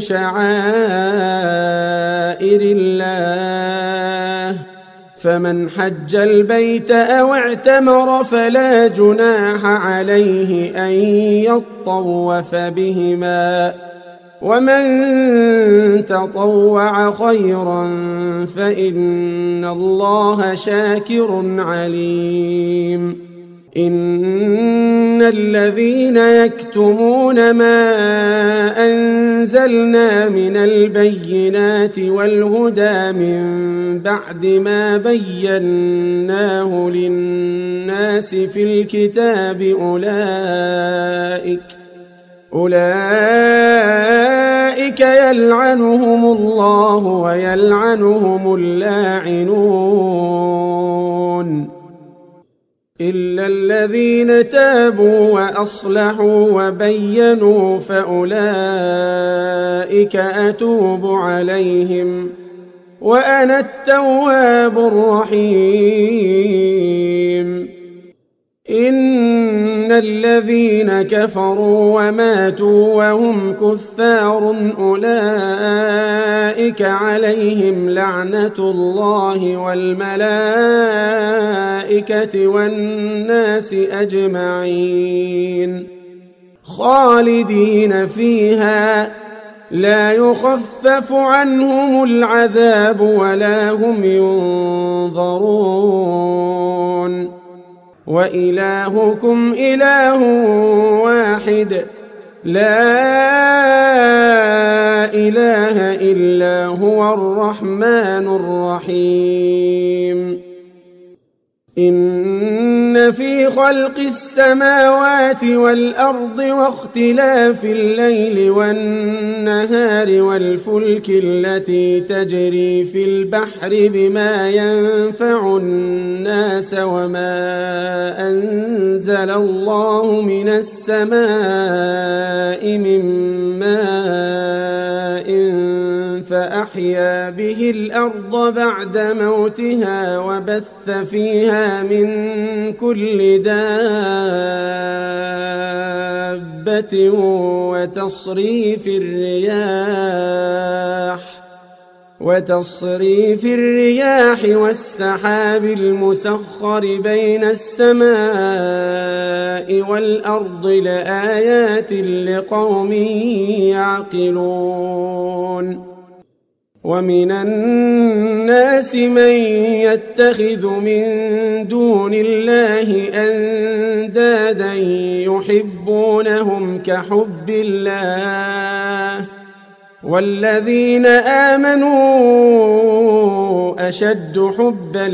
Speaker 1: شعائر الله فمن حج البيت أو اعتمر فلا جناح عليه أن يطوف بهما ومن تطوع خيرا فإن الله شاكر عليم إن الذين يكتمون ما أنزلنا من البينات والهدى من بعد ما بيناه للناس في الكتاب أولئك أولئك يلعنهم الله ويلعنهم اللاعنون إلا الذين تابوا وأصلحوا وبينوا فأولئك أتوب عليهم وأنا التواب الرحيم إن الذين كفروا وماتوا وهم كفار أولئك عليهم لعنة الله والملائكة والناس أجمعين خالدين فيها لا يخفف عنهم العذاب ولا هم ينظرون وإلهكم إله واحد لا إله إلا هو الرحمن الرحيم إن في خلق السماوات والأرض واختلاف الليل والنهار والفلك التي تجري في البحر بما ينفع الناس وما أنزل الله من السماء من ماء فأحيا به الأرض بعد موتها وبث فيها من كل دابة وتصريف الرياح وتصريف الرياح والسحاب المسخر بين السماء والأرض لآيات لقوم يعقلون ومن الناس من يتخذ من دون الله أندادا يحبونهم كحب الله والذين آمنوا أشد حبا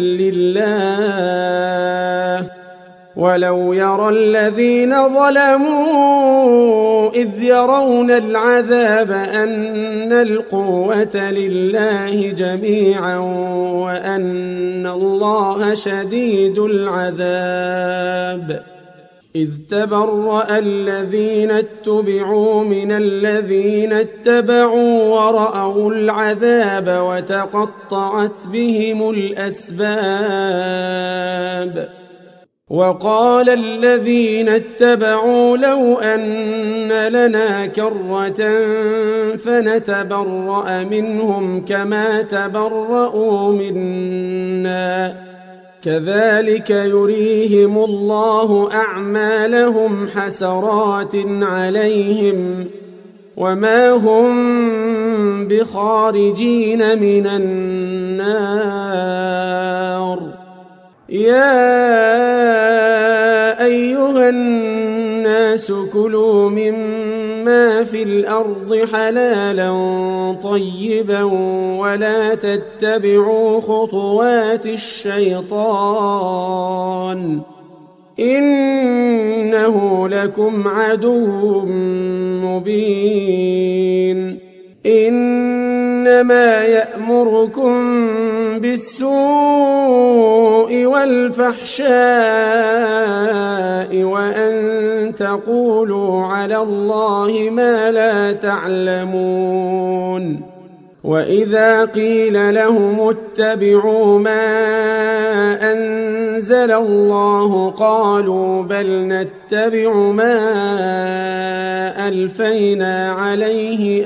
Speaker 1: لله ولو يرى الذين ظلموا إذ يرون العذاب أن القوة لله جميعا وأن الله شديد العذاب إذ تبرأ الذين اتبعوا من الذين اتبعوا ورأوا العذاب وتقطعت بهم الأسباب وقال الذين اتبعوا لو أن لنا كرة فنتبرأ منهم كما تبرأوا منا كذلك يريهم الله أعمالهم حسرات عليهم وما هم بخارجين من النار يا أيها الناس كلوا مما في الأرض حلالا طيبا ولا تتبعوا خطوات الشيطان إنه لكم عدو مبين إنما يأمركم بالسوء والفحشاء وأن تقولوا على الله ما لا تعلمون وإذا قيل لهم اتبعوا ما أنزل الله قالوا بل نتبع ما ألفينا عليه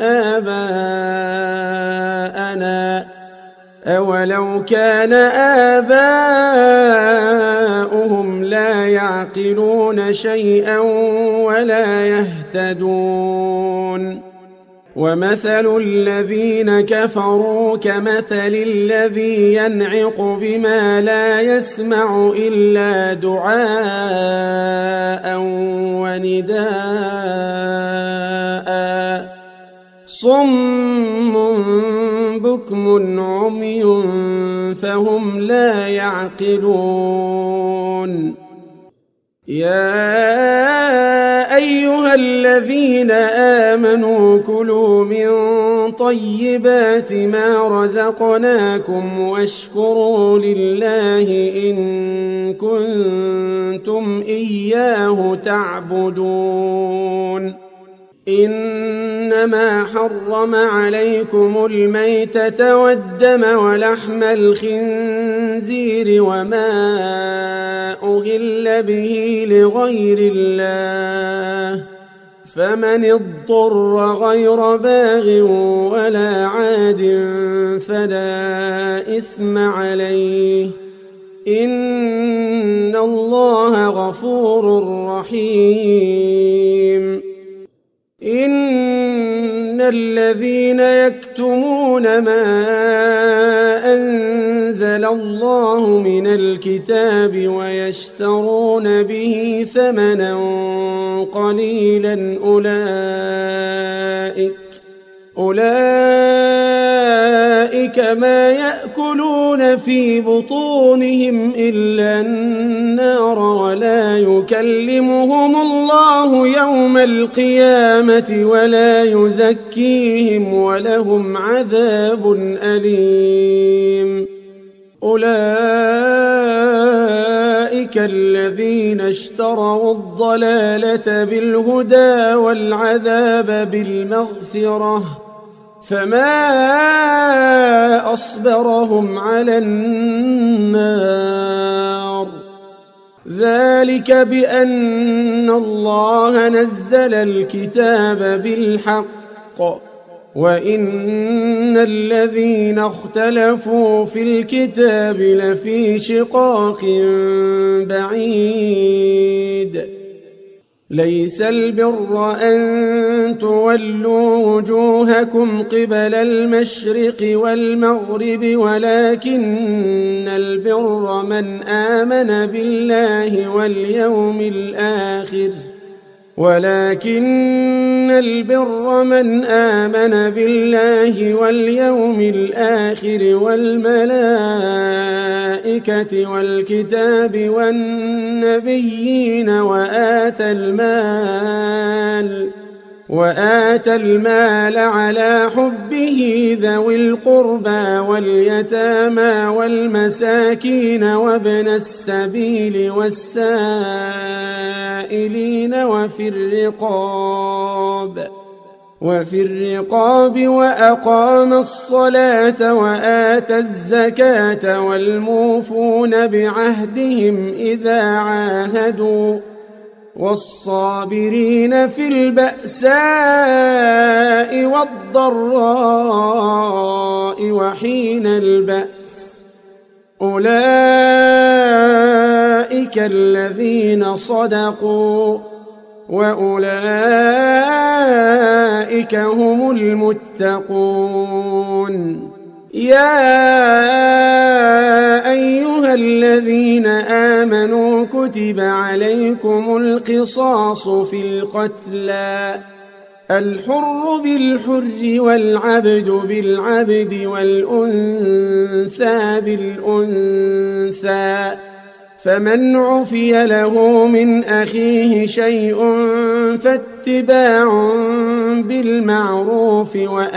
Speaker 1: آباءنا أولو كان آباؤهم لا يعقلون شيئا ولا يهتدون ومثل الذين كفروا كمثل الذي ينعق بما لا يسمع إلا دعاء ونداء صم بكم عمي فهم لا يعقلون يا أيها الذين آمنوا كلوا من طيبات ما رزقناكم واشكروا لله إن كنتم إياه تعبدون إنما حرم عليكم الميتة والدم ولحم الخنزير وما أهل به لغير الله فمن اضطر غير باغ ولا عاد فلا إثم عليه إن الله غفور رحيم. إن الذين يكتمون ما أنزل الله من الكتاب ويشترون به ثمنا قليلا أولئك أولئك ما يأكلون في بطونهم إلا النار ولا يكلمهم الله يوم القيامة ولا يزكيهم ولهم عذاب أليم. أولئك الذين اشتروا الضلالة بالهدى والعذاب بالمغفرة فما أصبرهم على النار ذلك بأن الله نزل الكتاب بالحق وإن الذين اختلفوا في الكتاب لفي شقاق بعيد. ليس البر أن تولوا وجوهكم قبل المشرق والمغرب ولكن البر من آمن بالله واليوم الآخر ولكن البر من آمن بالله واليوم الآخر والملائكة والكتاب والنبيين وآتى المال وآتى المال على حبه ذوي القربى واليتامى والمساكين وابن السبيل والسائلين وفي الرقاب وفي الرقاب وأقام الصلاة وآتى الزكاة والموفون بعهدهم إذا عاهدوا والصابرين في البأساء والضراء وحين البأس أولئك الذين صدقوا وأولئك هم المتقون. يا أيها الذين آمنوا كتب عليكم القصاص في القتلى الحر بالحر والعبد بالعبد والأنثى بالأنثى فمن عفي له من أخيه شيء فاتباع بالمعروف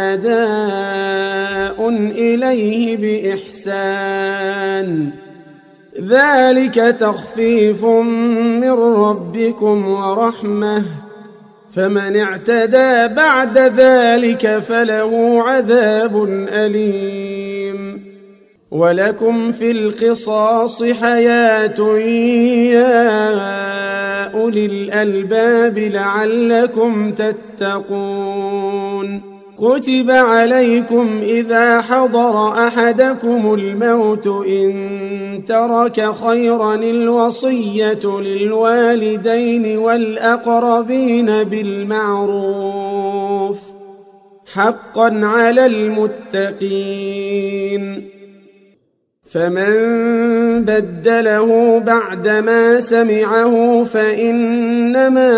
Speaker 1: وأداء إليه بإحسان ذلك تخفيف من ربكم ورحمة فمن اعتدى بعد ذلك فله عذاب أليم. ولكم في القصاص حياة يا أولي الألباب لعلكم تتقون. كتب عليكم إذا حضر أحدكم الموت إن ترك خيرا الوصية للوالدين والأقربين بالمعروف حقا على المتقين. فمن بدله بعدما سمعه فإنما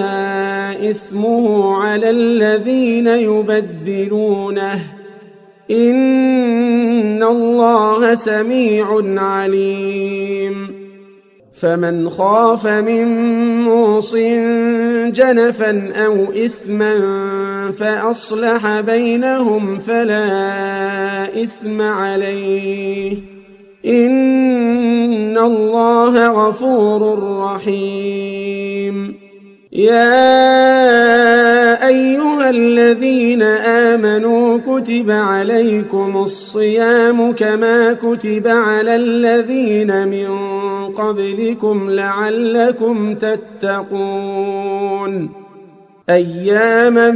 Speaker 1: إثمه على الذين يبدلونه إن الله سميع عليم. فمن خاف من موص جنفا أو إثما فأصلح بينهم فلا إثم عليه إن الله غفور رحيم. يا أيها الذين آمنوا كتب عليكم الصيام كما كتب على الذين من قبلكم لعلكم تتقون أياما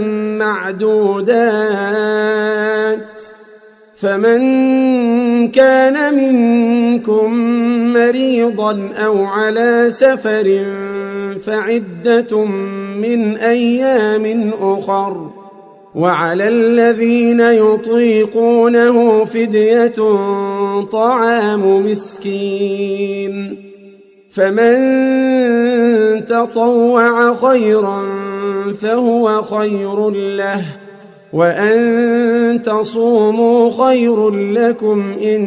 Speaker 1: معدودات فمن كان منكم مريضا أو على سفر فعدة من أيام أخر وعلى الذين يطيقونه فدية طعام مسكين فمن تطوع خيرا فهو خير له وأن تصوموا خير لكم إن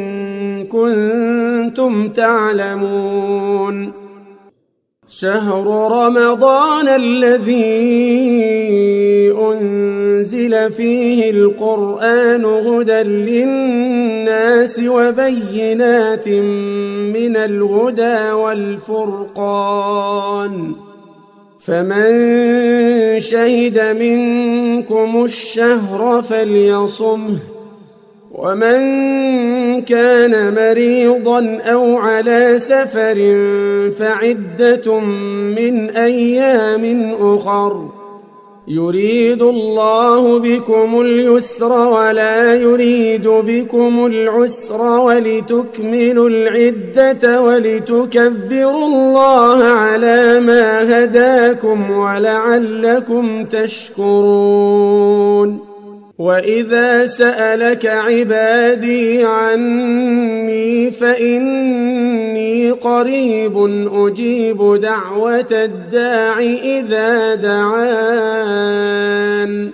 Speaker 1: كنتم تعلمون شهر رمضان الذي أنزل فيه القرآن هدى للناس وبينات من الهدى والفرقان فمن شهد منكم الشهر فليصمه ومن كان مريضا أو على سفر فعدة من أيام أخر يريد الله بكم اليسر ولا يريد بكم العسر ولتكملوا العدة ولتكبروا الله على ما هداكم ولعلكم تشكرون وإذا سألك عبادي عني فإني قريب أجيب دعوة الداع إذا دعان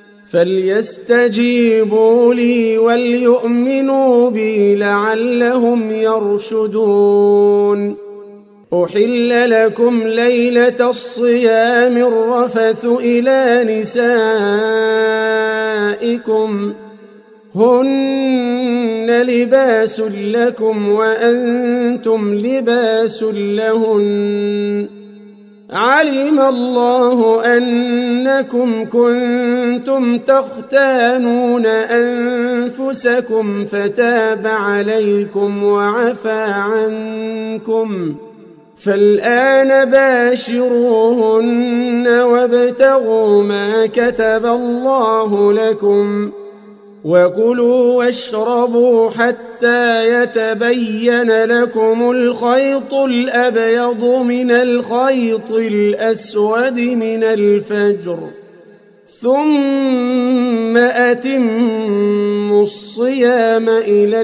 Speaker 1: فليستجيبوا لي وليؤمنوا بي لعلهم يرشدون أحل لكم ليلة الصيام الرفث إلى نسائكم هن لباس لكم وأنتم لباس لهن علم الله أنكم كنتم تختانون أنفسكم فتاب عليكم وعفى عنكم فالآن باشروهن وابتغوا ما كتب الله لكم وكلوا واشربوا حتى يتبين لكم الخيط الأبيض من الخيط الأسود من الفجر ثم أتموا الصيام إلى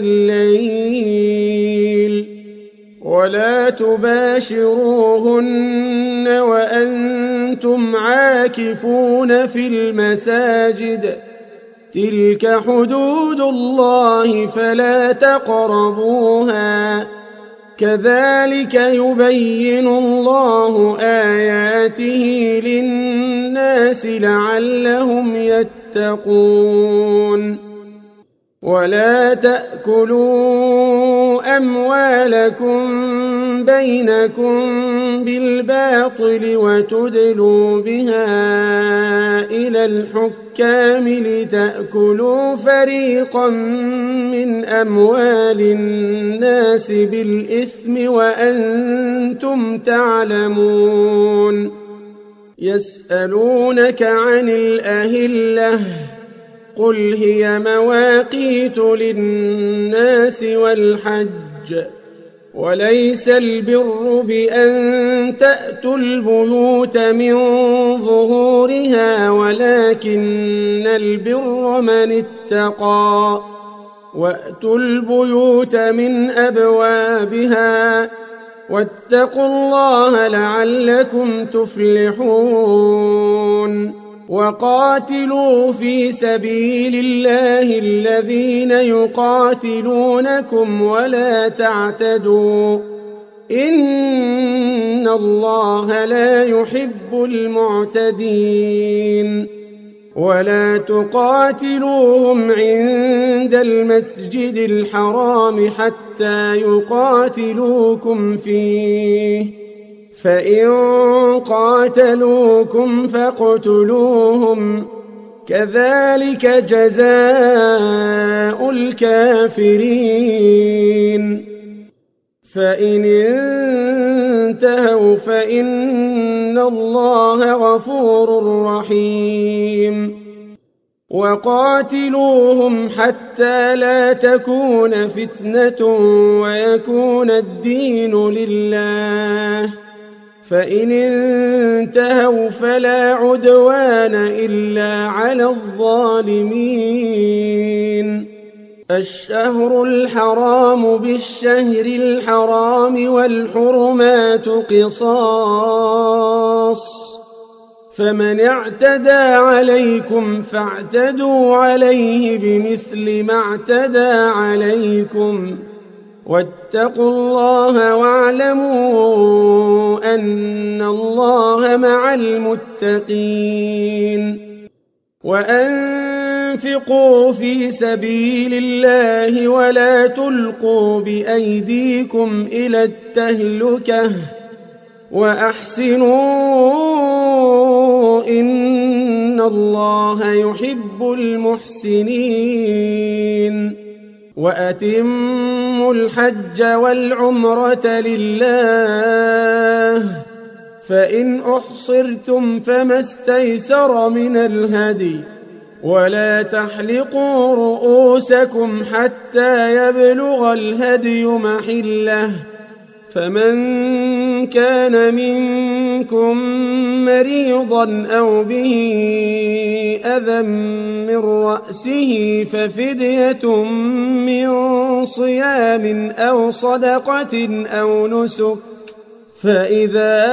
Speaker 1: الليل ولا تباشروهن وأنتم عاكفون في المساجد تلك حدود الله فلا تقربوها كذلك يبين الله آياته للناس لعلهم يتقون ولا تأكلوا أموالكم بينكم بالباطل وتدلوا بها إلى الحكام لتأكلوا فريقا من أموال الناس بالإثم وأنتم تعلمون يسألونك عن الأهلة قل هي مواقيت للناس والحج وليس البر بأن تأتوا البيوت من ظهورها ولكن البر من اتقى وأتوا البيوت من أبوابها واتقوا الله لعلكم تفلحون وقاتلوا في سبيل الله الذين يقاتلونكم ولا تعتدوا إن الله لا يحب المعتدين ولا تقاتلوهم عند المسجد الحرام حتى يقاتلوكم فيه فإن قاتلوكم فاقتلوهم كذلك جزاء الكافرين فإن انتهوا فإن الله غفور رحيم وقاتلوهم حتى لا تكون فتنة ويكون الدين لله فإن انتهوا فلا عدوان إلا على الظالمين الشهر الحرام بالشهر الحرام والحرمات قصاص فمن اعتدى عليكم فاعتدوا عليه بمثل ما اعتدى عليكم واتقوا الله واعلموا أن الله مع المتقين وأنفقوا في سبيل الله ولا تلقوا بأيديكم إلى التهلكة وأحسنوا إن الله يحب المحسنين وأتموا الحج والعمرة لله فإن أحصرتم فما استيسر من الهدي ولا تحلقوا رؤوسكم حتى يبلغ الهدي محله فمن كان منكم مريضا أو به أذى من رأسه ففدية من صيام أو صدقة أو نسك فإذا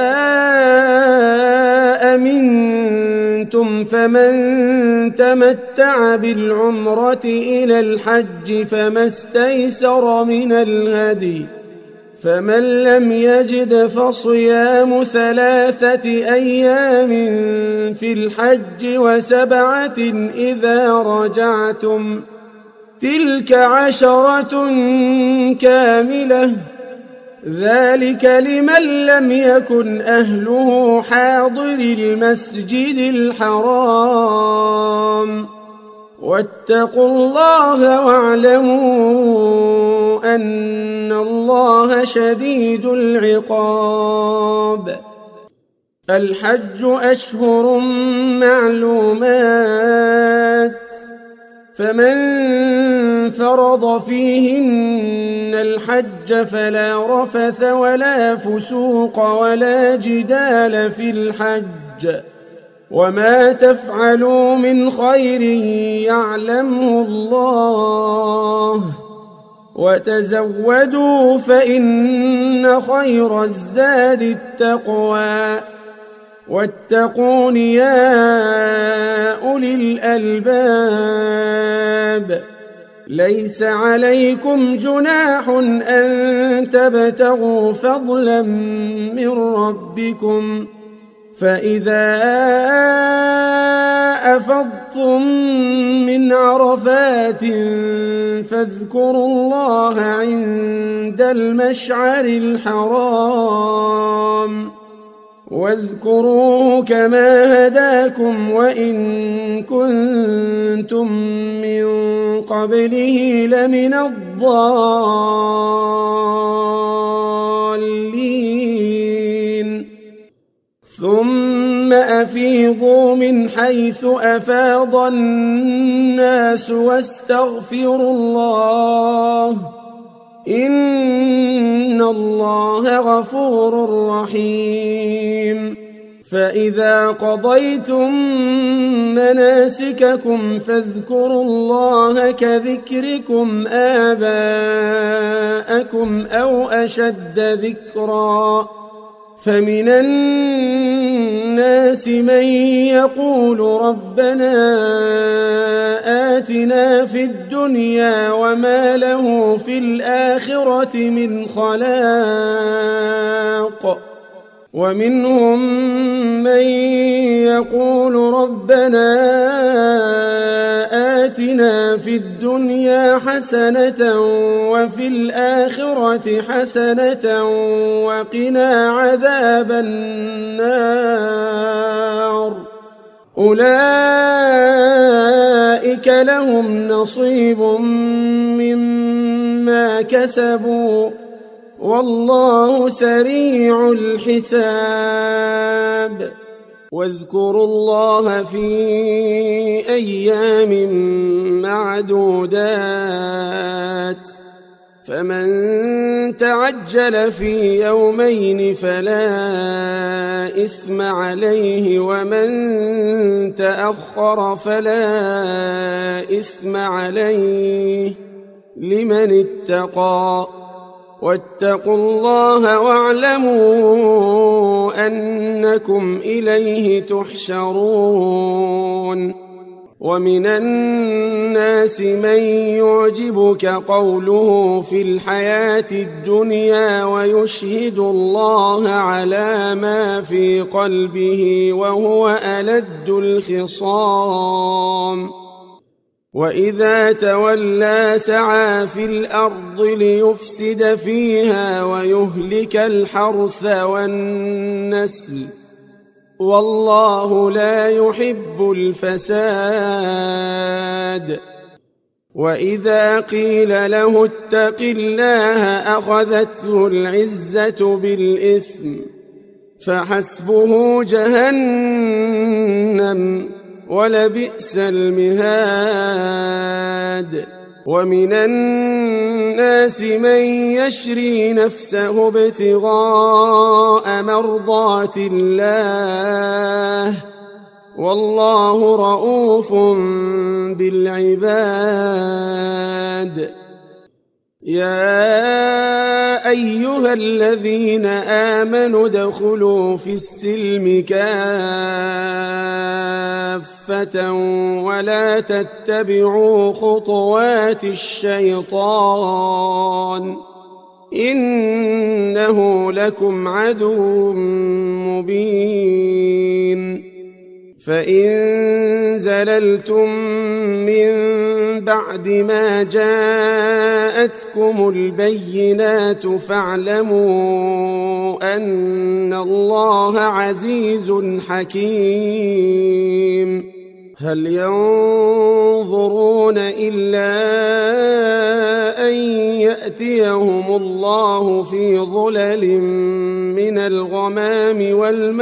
Speaker 1: أمنتم فمن تمتع بالعمرة إلى الحج فما استيسر من الهدي فمن لم يجد فصيام ثلاثة أيام في الحج وسبعة إذا رجعتم تلك عشرة كاملة ذلك لمن لم يكن أهله حاضر المسجد الحرام واتقوا الله واعلموا أن الله شديد العقاب الحج أشهر معلومات فمن فرض فيهن الحج فلا رفث ولا فسوق ولا جدال في الحج وما تفعلوا من خير يعلمه الله وتزودوا فإن خير الزاد التقوى واتقون يا أولي الألباب ليس عليكم جناح أن تبتغوا فضلا من ربكم فإذا أفضتم من عرفات فاذكروا الله عند المشعر الحرام واذكروه كما هداكم وإن كنتم من قبله لمن الضالين ثم أفيضوا من حيث أفاض الناس واستغفروا الله إن الله غفور رحيم فإذا قضيتم مناسككم فاذكروا الله كذكركم آباءكم أو أشد ذكرا فمن الناس من يقول ربنا آتنا في الدنيا وما له في الآخرة من خلاق ومنهم من يقول ربنا آتنا في الدنيا حسنة وفي الآخرة حسنة وقنا عذاب النار أولئك لهم نصيب مما كسبوا والله سريع الحساب واذكروا الله في أيام معدودات فمن تعجل في يومين فلا إثم عليه ومن تأخر فلا إثم عليه لمن اتقى واتقوا الله واعلموا أنكم إليه تحشرون ومن الناس من يعجبك قوله في الحياة الدنيا ويشهد الله على ما في قلبه وهو ألد الخصام وإذا تولى سعى في الأرض ليفسد فيها ويهلك الحرث والنسل والله لا يحب الفساد وإذا قيل له اتق الله أخذته العزة بالإثم فحسبه جهنم ولبئس المهاد ومن الناس من يشري نفسه ابتغاء مرضات الله والله رؤوف بالعباد يا أيها الذين آمنوا ادخلوا في السلم كافة ولا تتبعوا خطوات الشيطان إنه لكم عدو مبين فإن زللتم من بعد ما جاءتكم البينات فاعلموا أن الله عزيز حكيم هل ينظرون إلا أن يأتيهم الله في ظلل من الغمام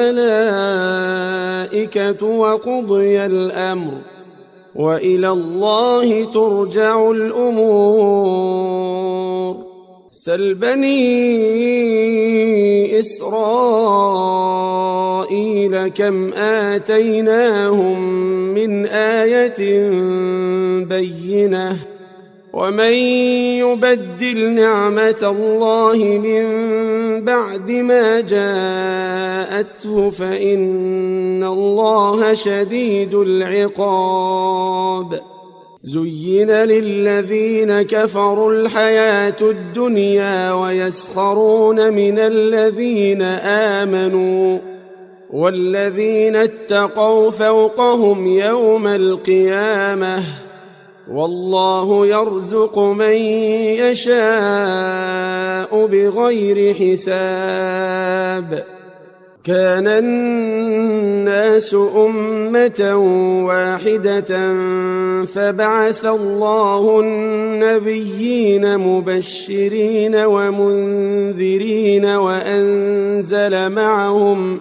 Speaker 1: والملائكة وقضي الأمر وإلى الله ترجع الأمور سل بني إسرائيل كم آتيناهم من آية بينة ومن يبدل نعمة الله من بعد ما جاءته فإن الله شديد العقاب زين للذين كفروا الحياة الدنيا ويسخرون من الذين آمنوا والذين اتقوا فوقهم يوم القيامة والله يرزق من يشاء بغير حساب كان الناس أمة واحدة فبعث الله النبيين مبشرين ومنذرين وأنزل معهم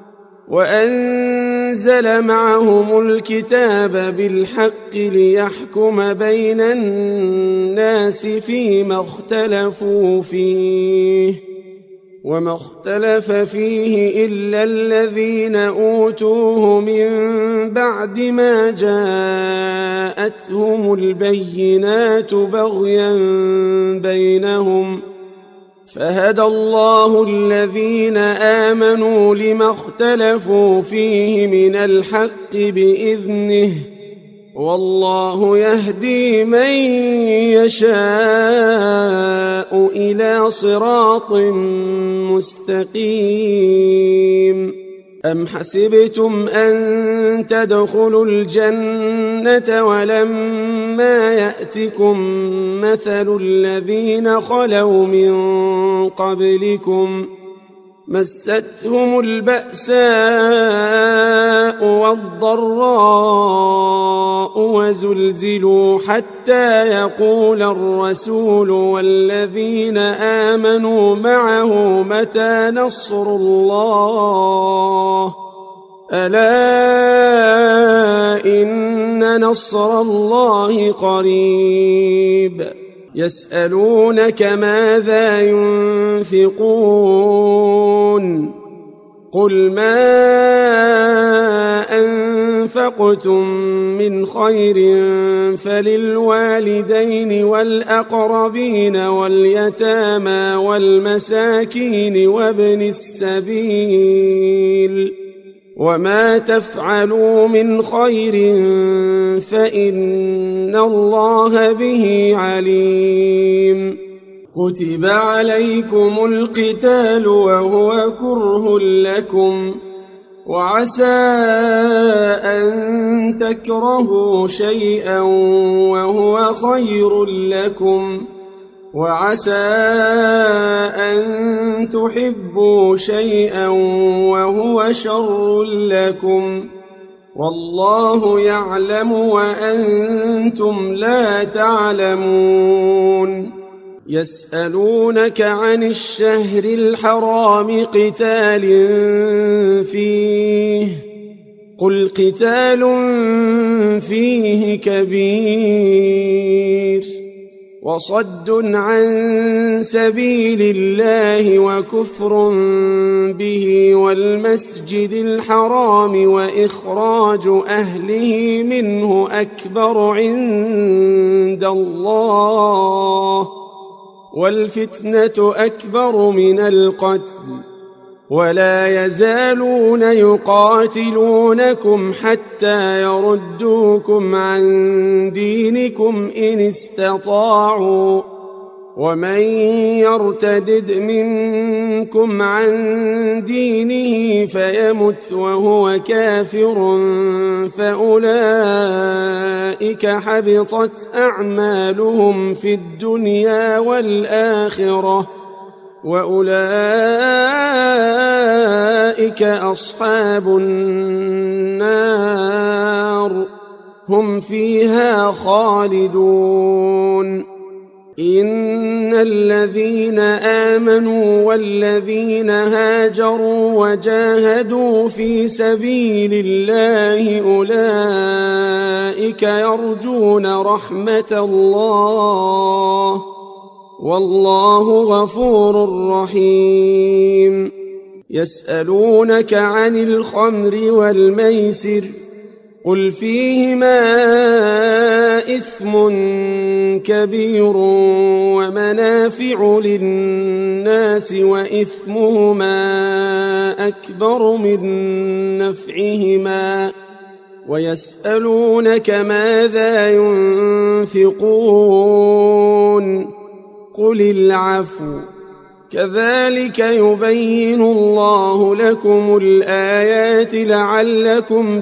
Speaker 1: وأنزل معهم الكتاب بالحق ليحكم بين الناس فيما اختلفوا فيه وما اختلف فيه إلا الذين أوتوه من بعد ما جاءتهم البينات بغيا بينهم فهدى الله الذين آمنوا لما اختلفوا فيه من الحق بإذنه والله يهدي من يشاء إلى صراط مستقيم أم حسبتم أن تدخلوا الجنة ولما يأتكم مثل الذين خلوا من قبلكم مستهم البأساء والضراء وزلزلوا حتى يقول الرسول والذين آمنوا معه متى نصر الله ألا إن نصر الله قريب يسألونك ماذا ينفقون قل ما أنفقتم من خير فللوالدين والأقربين واليتامى والمساكين وابن السبيل وما تفعلوا من خير فإن الله به عليم كتب عليكم القتال وهو كره لكم وعسى أن تكرهوا شيئا وهو خير لكم وعسى أن تحبوا شيئا وهو شر لكم والله يعلم وأنتم لا تعلمون يسألونك عن الشهر الحرام قتال فيه قل قتال فيه كبير وصد عن سبيل الله وكفر به والمسجد الحرام وإخراج أهله منه أكبر عند الله والفتنة أكبر من القتل ولا يزالون يقاتلونكم حتى يردوكم عن دينكم إن استطاعوا ومن يرتدد منكم عن دينه فيمت وهو كافر فأولئك حبطت أعمالهم في الدنيا والآخرة وأولئك أصحاب النار هم فيها خالدون إن الذين آمنوا والذين هاجروا وجاهدوا في سبيل الله أولئك يرجون رحمة الله والله غفور رحيم يسألونك عن الخمر والميسر قل فيهما إثم كبير ومنافع للناس وإثمهما أكبر من نفعهما ويسألونك ماذا ينفقون قل العفو كذلك يبين الله لكم الآيات لعلكم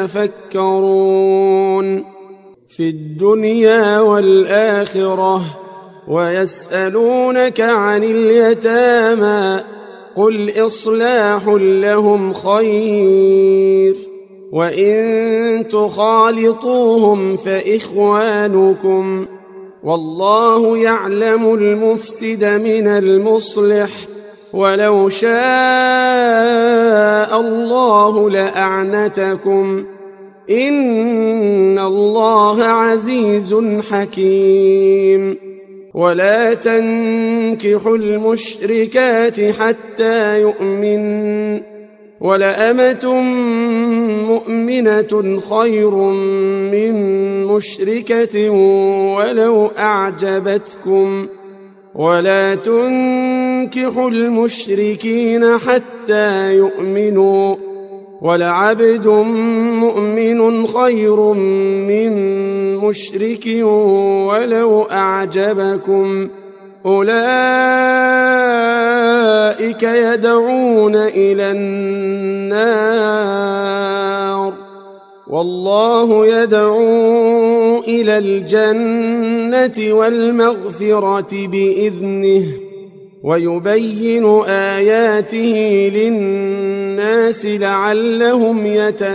Speaker 1: تتفكرون في الدنيا والآخرة ويسألونك عن اليتامى قل إصلاح لهم خير وإن تخالطوهم فإخوانكم والله يعلم المفسد من المصلح ولو شاء الله لأعنتكم إن الله عزيز حكيم ولا تنكحوا المشركات حتى يؤمن ولأمة مؤمنة خير من مشركة ولو أعجبتكم ولا تنكحوا المشركين حتى يؤمنوا ولعبد مؤمن خير من مشرك ولو أعجبكم أولئك يدعون إلى النار والله يدعو إلى الجنة والمغفرة بإذنه ويبين آياته للناس لعلهم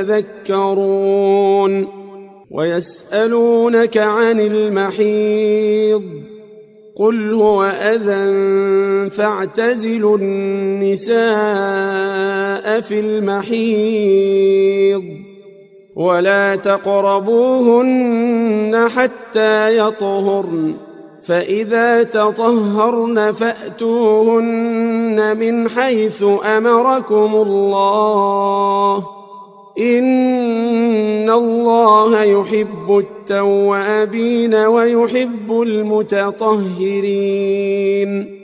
Speaker 1: يتذكرون ويسألونك عن المحيض قل هو أذى فاعتزلوا النساء في المحيض ولا تقربوهن حتى يطهرن فإذا تطهرن فأتوهن من حيث أمركم الله إن الله يحب التوابين ويحب المتطهرين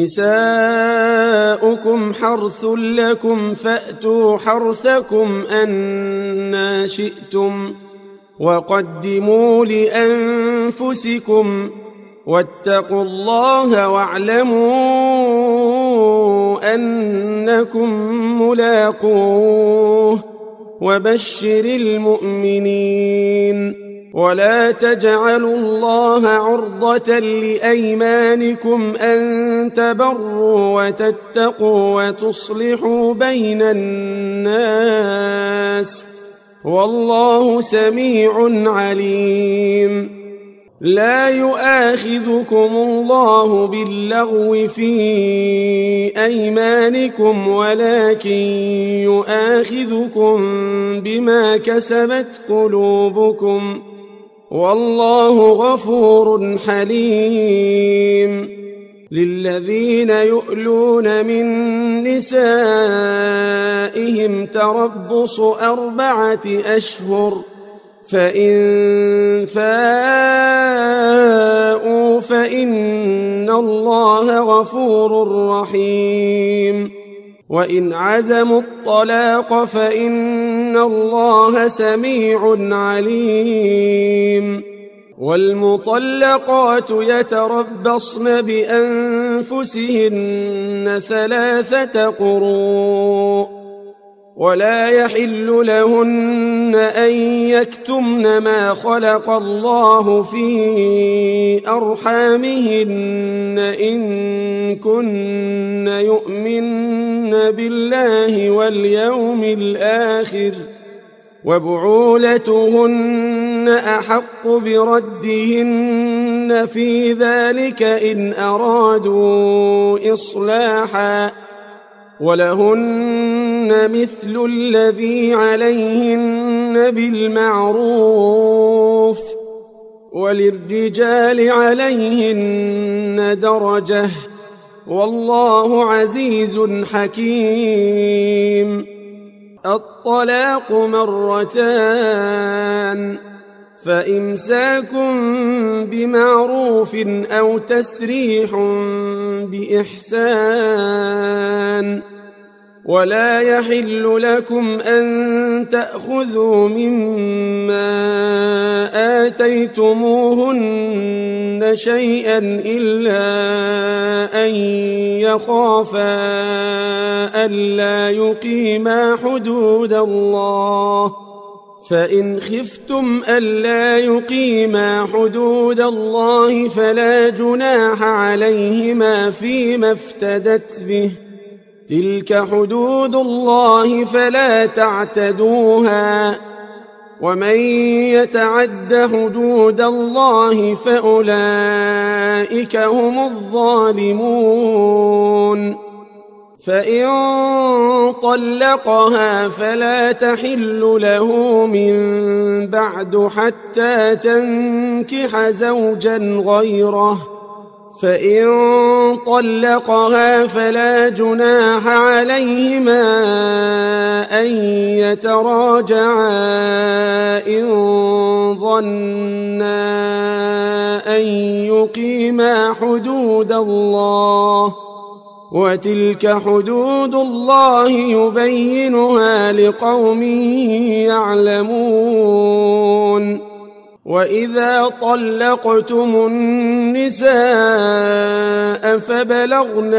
Speaker 1: نساؤكم حرث لكم فأتوا حرثكم أنى شئتم وقدموا لأنفسكم واتقوا الله واعلموا أنكم ملاقوه وبشر المؤمنين ولا تجعلوا الله عرضة لأيمانكم أن تبروا وتتقوا وتصلحوا بين الناس والله سميع عليم لا يؤاخذكم الله باللغو في أيمانكم ولكن يؤاخذكم بما كسبت قلوبكم والله غفور حليم للذين يؤلون من نسائهم تربص أربعة أشهر فإن فاءوا فإن الله غفور رحيم وإن عزموا الطلاق فإن الله سميع عليم والمطلقات يتربصن بأنفسهن ثلاثة قروء ولا يحل لهن أن يكتمن ما خلق الله في أرحامهن إن كن يؤمن بالله واليوم الآخر وبعولتهن أحق بردهن في ذلك إن أرادوا إصلاحا ولهن مثل الذي عليهن بالمعروف وللرجال عليهن درجة والله عزيز حكيم الطلاق مرتان فإمساك بمعروف أو تسريح بإحسان ولا يحل لكم أن تأخذوا مما آتيتموهن شيئا إلا أن يخافا ألا يقيما حدود الله فإن خفتم ألا يقيما حدود الله فلا جناح عليهما فيما افتدت به تلك حدود الله فلا تعتدوها ومن يتعد حدود الله فأولئك هم الظالمون فإن طلقها فلا تحل له من بعد حتى تنكح زوجا غيره فإن طلقها فلا جناح عليهما أن يتراجعا إن ظنا أن يقيما حدود الله وتلك حدود الله يبينها لقوم يعلمون وإذا طلقتم النساء فبلغن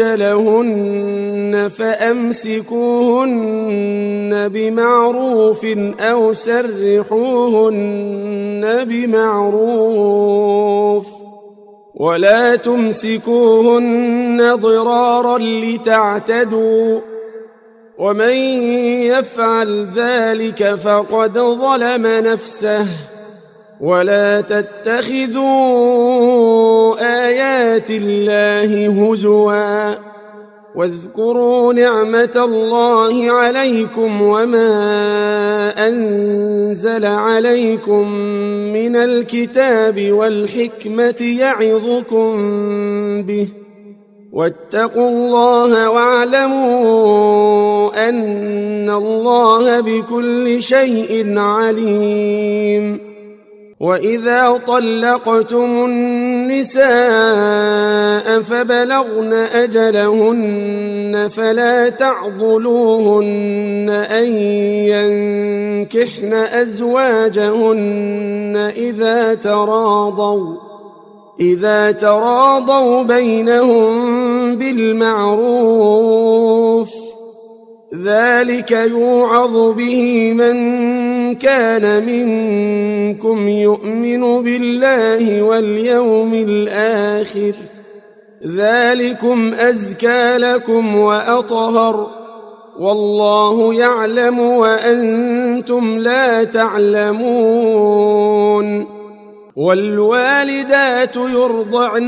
Speaker 1: أجلهن فأمسكوهن بمعروف أو سرحوهن بمعروف ولا تمسكوهن ضرارا لتعتدوا ومن يفعل ذلك فقد ظلم نفسه ولا تتخذوا آيات الله هزوا واذكروا نعمة الله عليكم وما أنزل عليكم من الكتاب والحكمة يعظكم به واتقوا الله واعلموا أن الله بكل شيء عليم. وإذا طلقتم النساء فبلغن أجلهن فلا تعضلوهن أن ينكحن أزواجهن إذا تراضوا إذا تراضوا بينهم بالمعروف ذلك يوعظ به من كان منكم يؤمن بالله واليوم الآخر ذلكم أزكى لكم وأطهر والله يعلم وأنتم لا تعلمون. والوالدات يرضعن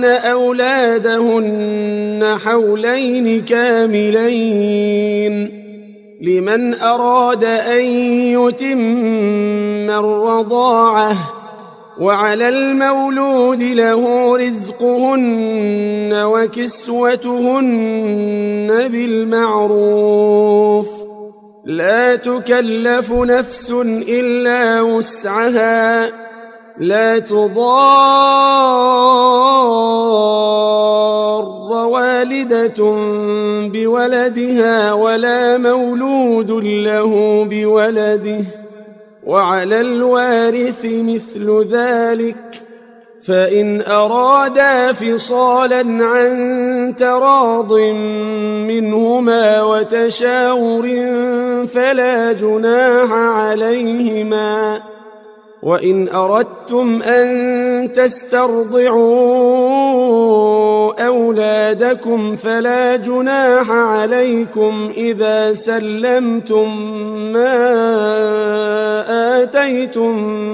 Speaker 1: أولادهن حولين كاملين لمن أراد أن يتم الرضاعة وعلى المولود له رزقهن وكسوتهن بالمعروف لا تكلف نفس إلا وسعها لا تضار والدة بولدها ولا مولود له بولده وعلى الوارث مثل ذلك فإن أرادا فصالا عن تراض منهما وتشاور فلا جناح عليهما. وإن أردتم أن تسترضعوا أولادكم فلا جناح عليكم إذا سلمتم ما آتيتم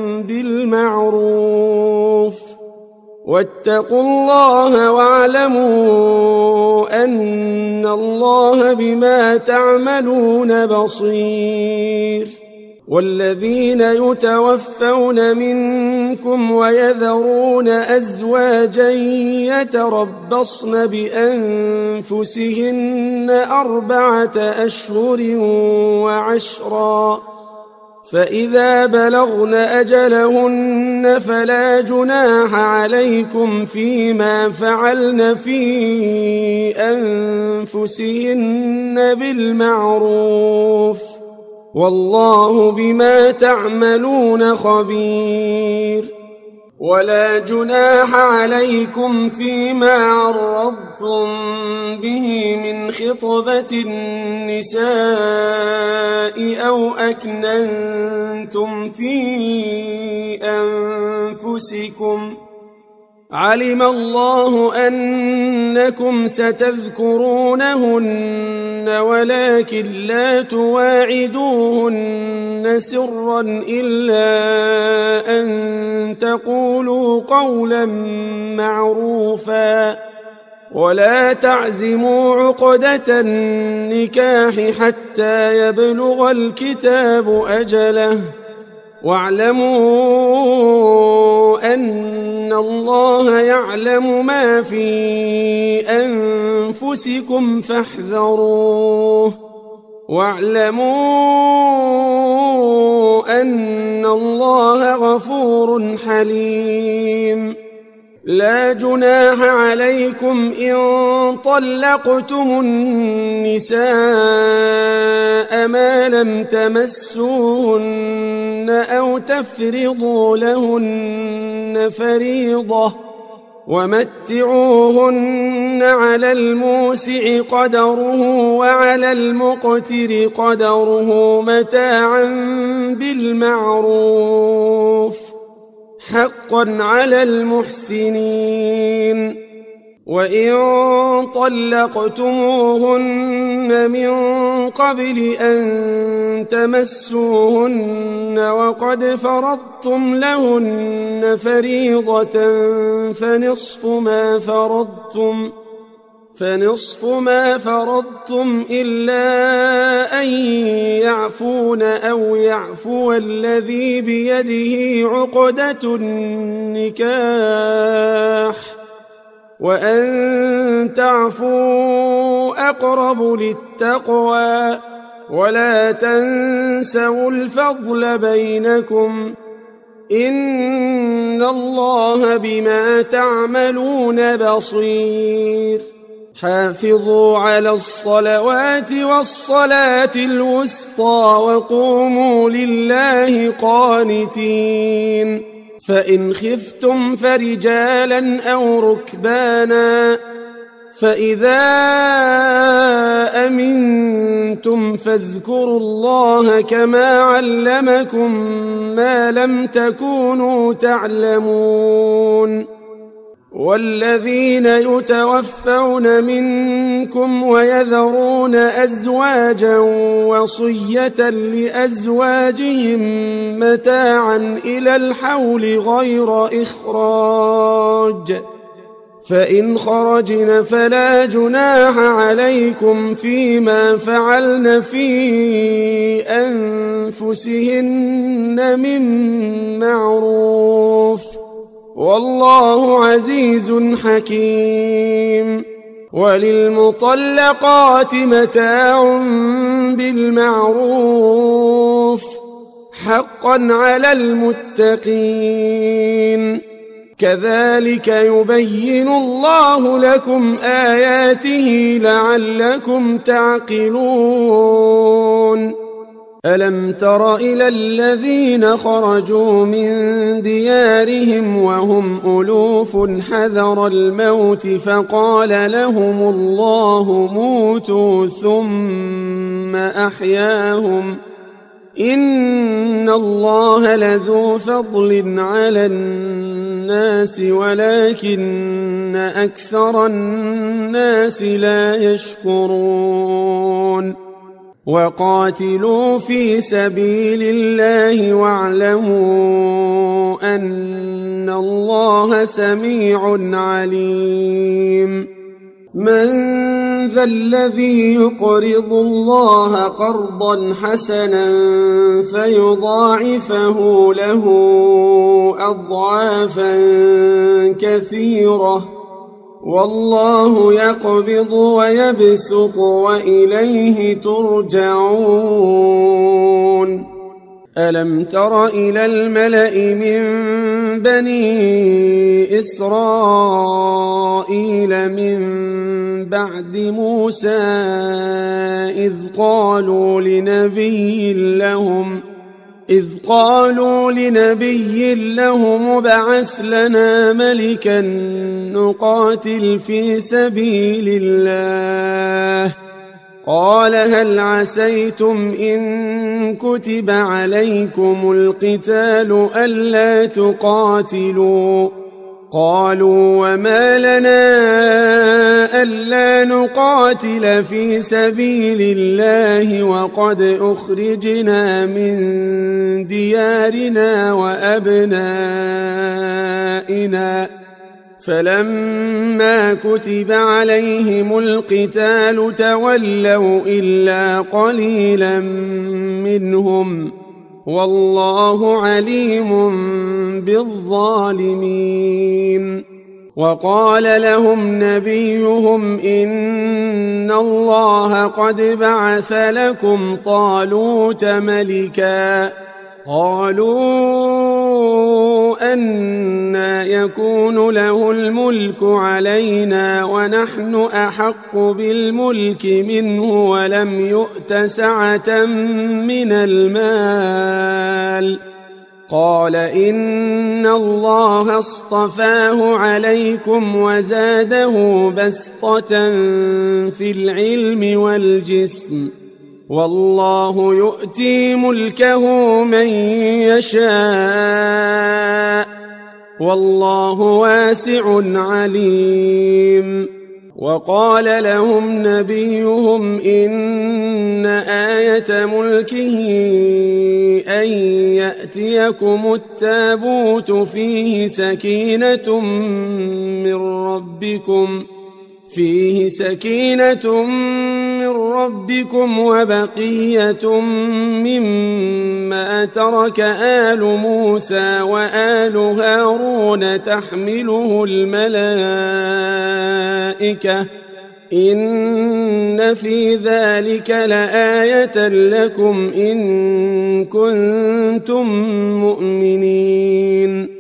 Speaker 1: بالمعروف واتقوا الله واعلموا أن الله بما تعملون بصير. والذين يتوفون منكم ويذرون أزواجا يتربصن بأنفسهن أربعة أشهر وعشرا فإذا بلغن أجلهن فلا جناح عليكم فيما فعلن في أنفسهن بالمعروف والله بما تعملون خبير. ولا جناح عليكم فيما عرضتم به من خطبة النساء أو أكننتم في أنفسكم علم الله أنكم ستذكرونهن ولكن لا تواعدوهن سرا إلا أن تقولوا قولا معروفا ولا تعزموا عقدة النكاح حتى يبلغ الكتاب أجله واعلموا أن الله يعلم ما في أنفسكم فاحذروه واعلموا أن الله غفور حليم. لا جناح عليكم إن طلقتم النساء ما لم تمسوهن أو تفرضوا لهن فريضة ومتعوهن على الموسع قدره وعلى المقتر قدره متاعا بالمعروف حقا على المحسنين. وإن طلقتموهن من قبل أن تمسوهن وقد فرضتم لهن فريضة فنصف ما فرضتم فنصف ما فرضتم إلا أن يعفون أو يعفو الذي بيده عقدة النكاح وأن تعفوا أقرب للتقوى ولا تنسوا الفضل بينكم إن الله بما تعملون بصير. حافظوا على الصلوات والصلاة الوسطى وقوموا لله قانتين. فإن خفتم فرجالا أو ركبانا فإذا أمنتم فاذكروا الله كما علمكم ما لم تكونوا تعلمون. والذين يتوفون منكم ويذرون أزواجا وصية لأزواجهم متاعا إلى الحول غير إخراج فإن خرجن فلا جناح عليكم فيما فعلن في أنفسهن من معروف والله عزيز حكيم. وللمطلقات متاع بالمعروف حقا على المتقين. كذلك يبين الله لكم آياته لعلكم تعقلون. ألم تر إلى الذين خرجوا من ديارهم وهم ألوف حذر الموت فقال لهم الله موتوا ثم أحياهم إن الله لذو فضل على الناس ولكن أكثر الناس لا يشكرون. وقاتلوا في سبيل الله واعلموا أن الله سميع عليم. من ذا الذي يقرض الله قرضا حسنا فيضاعفه له أضعافا كثيرة والله يقبض ويبسط وإليه ترجعون. ألم تر إلى الملأ من بني إسرائيل من بعد موسى إذ قالوا لنبي لهم إذ قالوا لنبي لهم ابعث لنا ملكا نقاتل في سبيل الله قال هل عسيتم إن كتب عليكم القتال ألا تقاتلوا قالوا وما لنا ألا نقاتل في سبيل الله وقد أخرجنا من ديارنا وأبنائنا فلما كتب عليهم القتال تولوا إلا قليلا منهم والله عليم بالظالمين. وقال لهم نبيهم إن الله قد بعث لكم طالوت ملكا قالوا أنى يكون له الملك علينا ونحن أحق بالملك منه ولم يؤت سعة من المال. قال إن الله اصطفاه عليكم وزاده بسطة في العلم والجسم والله يؤتي ملكه من يشاء والله واسع عليم. وقال لهم نبيهم إن آية ملكه أن يأتيكم التابوت فيه سكينة من ربكم فيه سكينة من ربكم وبقية مما ترك آل موسى وآل هارون تحمله الملائكة إن في ذلك لآية لكم إن كنتم مؤمنين.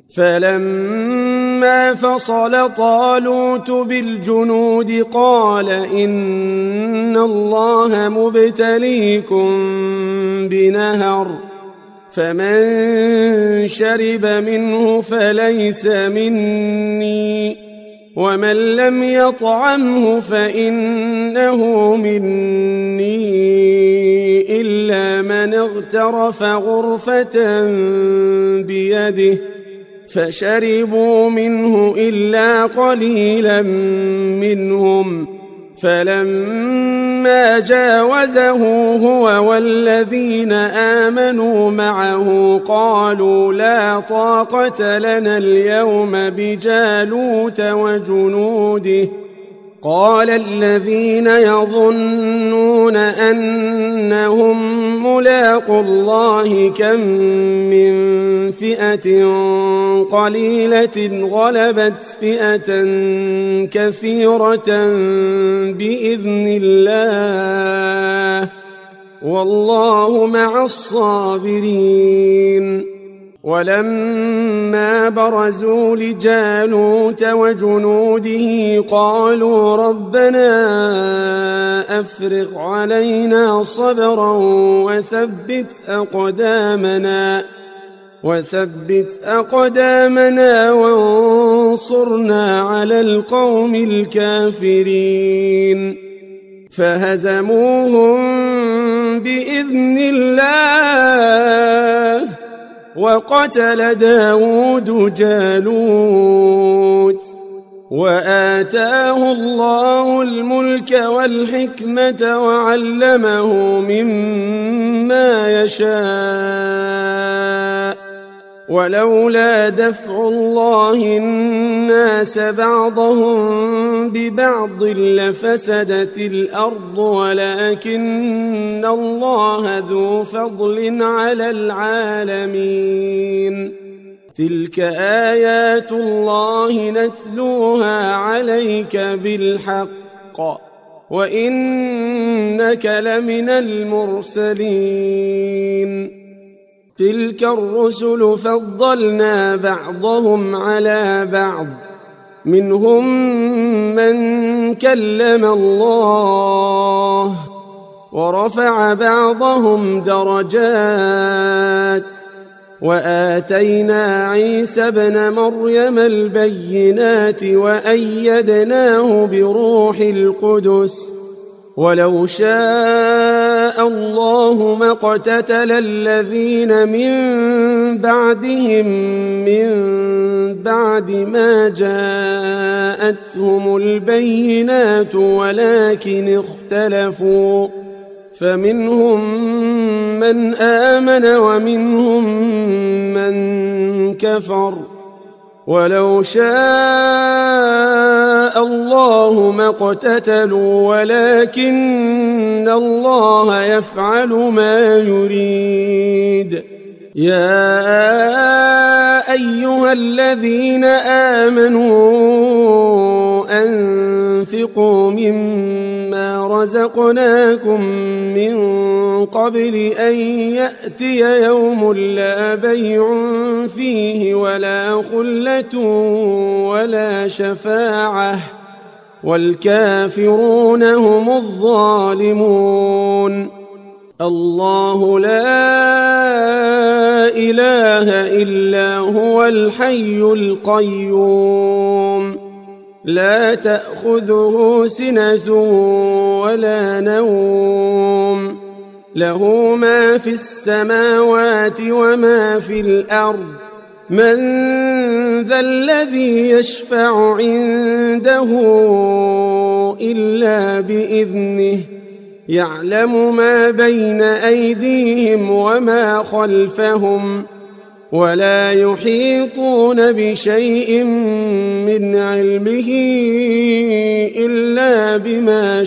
Speaker 1: فلما فصل طالوت بالجنود قال إن الله مبتليكم بنهر فمن شرب منه فليس مني ومن لم يطعمه فإنه مني إلا من اغترف غرفة بيده فشربوا منه إلا قليلا منهم. فلما جاوزه هو والذين آمنوا معه قالوا لا طاقة لنا اليوم بجالوت وجنوده. قال الذين يظنون أنهم ملاقو الله كم من فئة قليلة غلبت فئة كثيرة بإذن الله والله مع الصابرين. ولما برزوا لجالوت وجنوده قالوا ربنا أفرغ علينا صبرا وثبت أقدامنا وثبت أقدامنا وانصرنا على القوم الكافرين. فهزموهم بإذن الله وقتل داود جالوت وآتاه الله الملك والحكمة وعلمه مما يشاء ولولا دفع الله الناس بعضهم ببعض لفسدت الأرض ولكن الله ذو فضل على العالمين. تلك آيات الله نتلوها عليك بالحق وإنك لمن المرسلين. تلك الرسل فضلنا بعضهم على بعض منهم من كلم الله ورفع بعضهم درجات وآتينا عيسى ابن مريم البينات وأيدناه بروح القدس ولو شاء الله ما اقتتل الذين من بعدهم من بعد ما جاءتهم البينات ولكن اختلفوا فمنهم من آمن ومنهم من كفر ولو شاء الله ما اقتتلوا ولكن الله يفعل ما يريد. يا أيها الذين آمنوا أنفقوا مما رزقناكم من قبل أن يأتي يوم لا بيع فيه ولا خلة ولا شفاعة والكافرون هم الظالمون. الله لا إله إلا هو الحي القيوم لا تأخذه سنة ولا نوم له ما في السماوات وما في الأرض من ذا الذي يشفع عنده إلا بإذنه يعلم ما بين أيديهم وما خلفهم ولا يحيطون بشيء من علمه إلا بما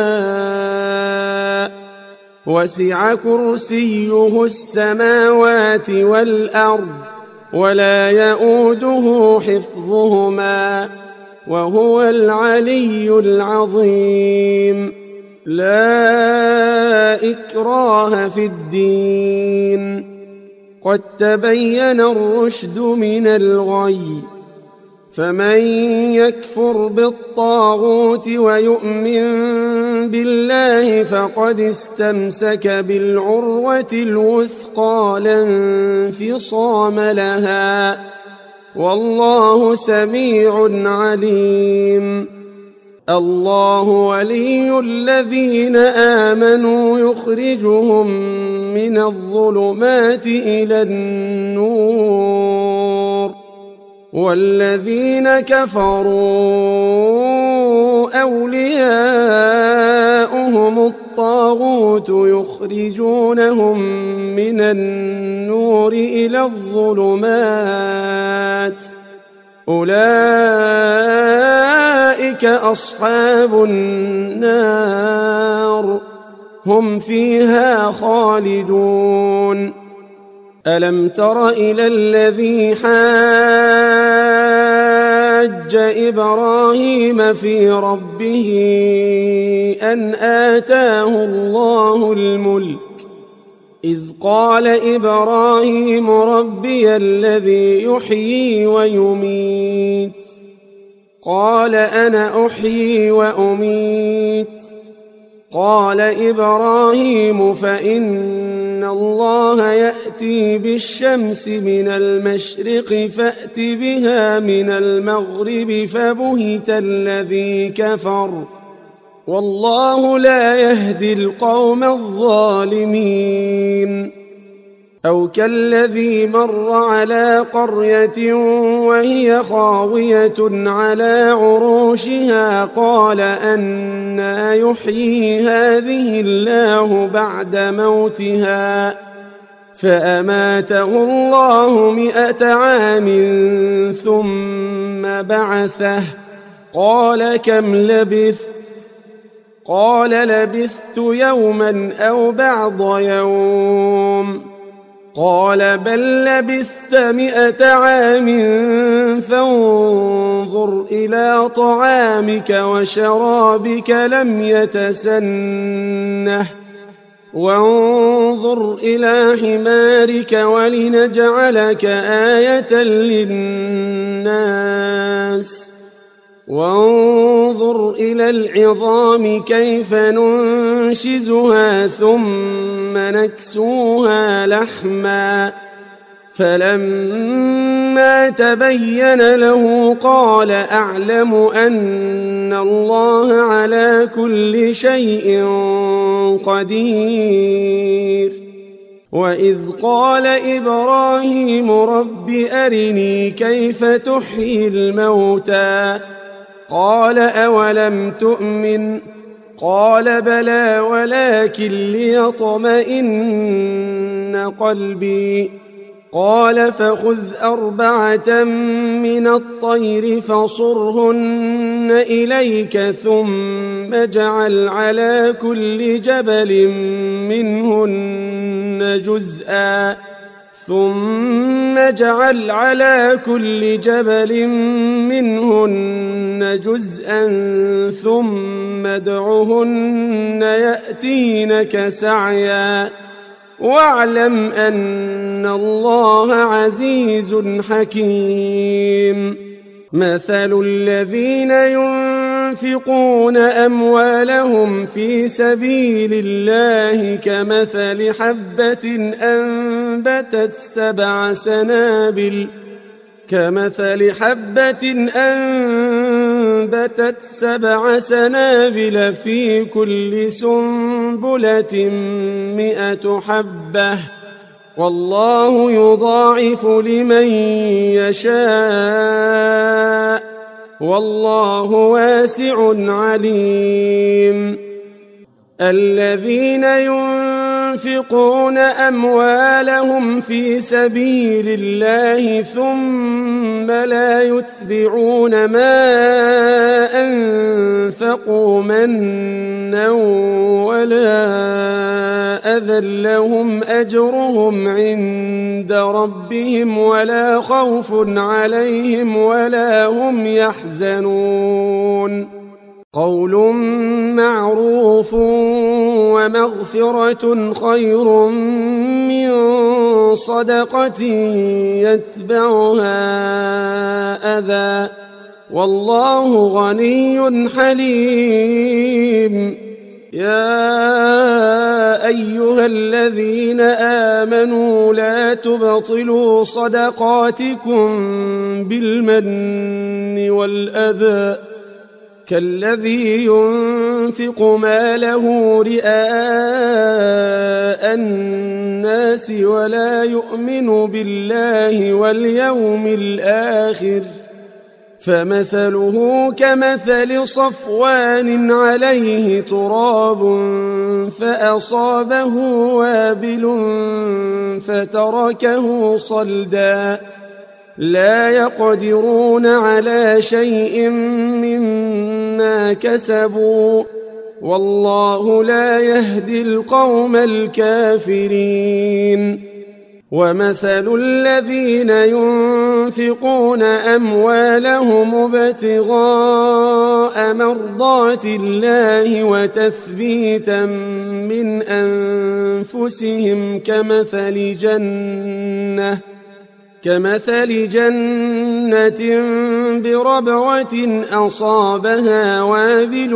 Speaker 1: شاء وسع كرسيه السماوات والأرض ولا يؤوده حفظهما وهو العلي العظيم. لا إكراه في الدين قد تبين الرشد من الغي فمن يكفر بالطاغوت ويؤمن بالله فقد استمسك بالعروة الوثقى لا انفصام لها والله سميع عليم. الله ولي الذين آمنوا يخرجهم من الظلمات إلى النور والذين كفروا أولياؤهم الطاغوت يخرجونهم من النور إلى الظلمات أولئك أصحاب النار هم فيها خالدون. ألم تر إلى الذي حاج إبراهيم في ربه أن آتاه الله الملك إذ قال إبراهيم ربي الذي يحيي ويميت قال أنا أحيي وأميت قال إبراهيم فإن الله يأتي بالشمس من المشرق فأت بها من المغرب فبهت الذي كفر والله لا يهدي القوم الظالمين. أو كالذي مر على قرية وهي خاوية على عروشها قال أنى يحيي هذه الله بعد موتها فأماته الله مئة عام ثم بعثه قال كم لبثت قال لبثت يوما أو بعض يوم قال بل لبثت مئة عام فانظر إلى طعامك وشرابك لم يتسنه وانظر إلى حمارك ولنجعلك آية للناس وانظر إلى العظام كيف ننشزها ثم نكسوها لحما فلما تبين له قال أعلم أن الله على كل شيء قدير. وإذ قال إبراهيم رب أرني كيف تحيي الموتى قال أولم تؤمن قال بلى ولكن ليطمئن قلبي قال فخذ أربعة من الطير فصرهن إليك ثم اجعل على كل جبل منهن جزءا ثم اجعل على كل جبل منهن جزءا ثم ادعهن يأتينك سعيا واعلم أن الله عزيز حكيم. مثل الذين ينفقون أموالهم في سبيل الله كمثل حبة أنبتت سبع سنابل كمثل حبة أنبتت سبع سنابل في كل سنبلة مئة حبة والله يضاعف لمن يشاء والله واسع عليم. الذين ينفقون أموالهم في سبيل الله ثم لا يتبعون ما أنفقوا منا ولا أذى لهم أجرهم عند ربهم ولا خوف عليهم ولا هم يحزنون. قول معروف ومغفرة خير من صدقة يتبعها أذى والله غني حليم. يا أيها الذين آمنوا لا تبطلوا صدقاتكم بالمن والأذى كالذي ينفق ماله رئاء الناس ولا يؤمن بالله واليوم الآخر فمثله كمثل صفوان عليه تراب فأصابه وابل فتركه صلدا لا يقدرون على شيء مما كسبوا والله لا يهدي القوم الكافرين. ومثل الذين ينفقون أموالهم ابتغاء مرضات الله وتثبيتا من أنفسهم كمثل جنة كمثل جنة بربوة أصابها وابل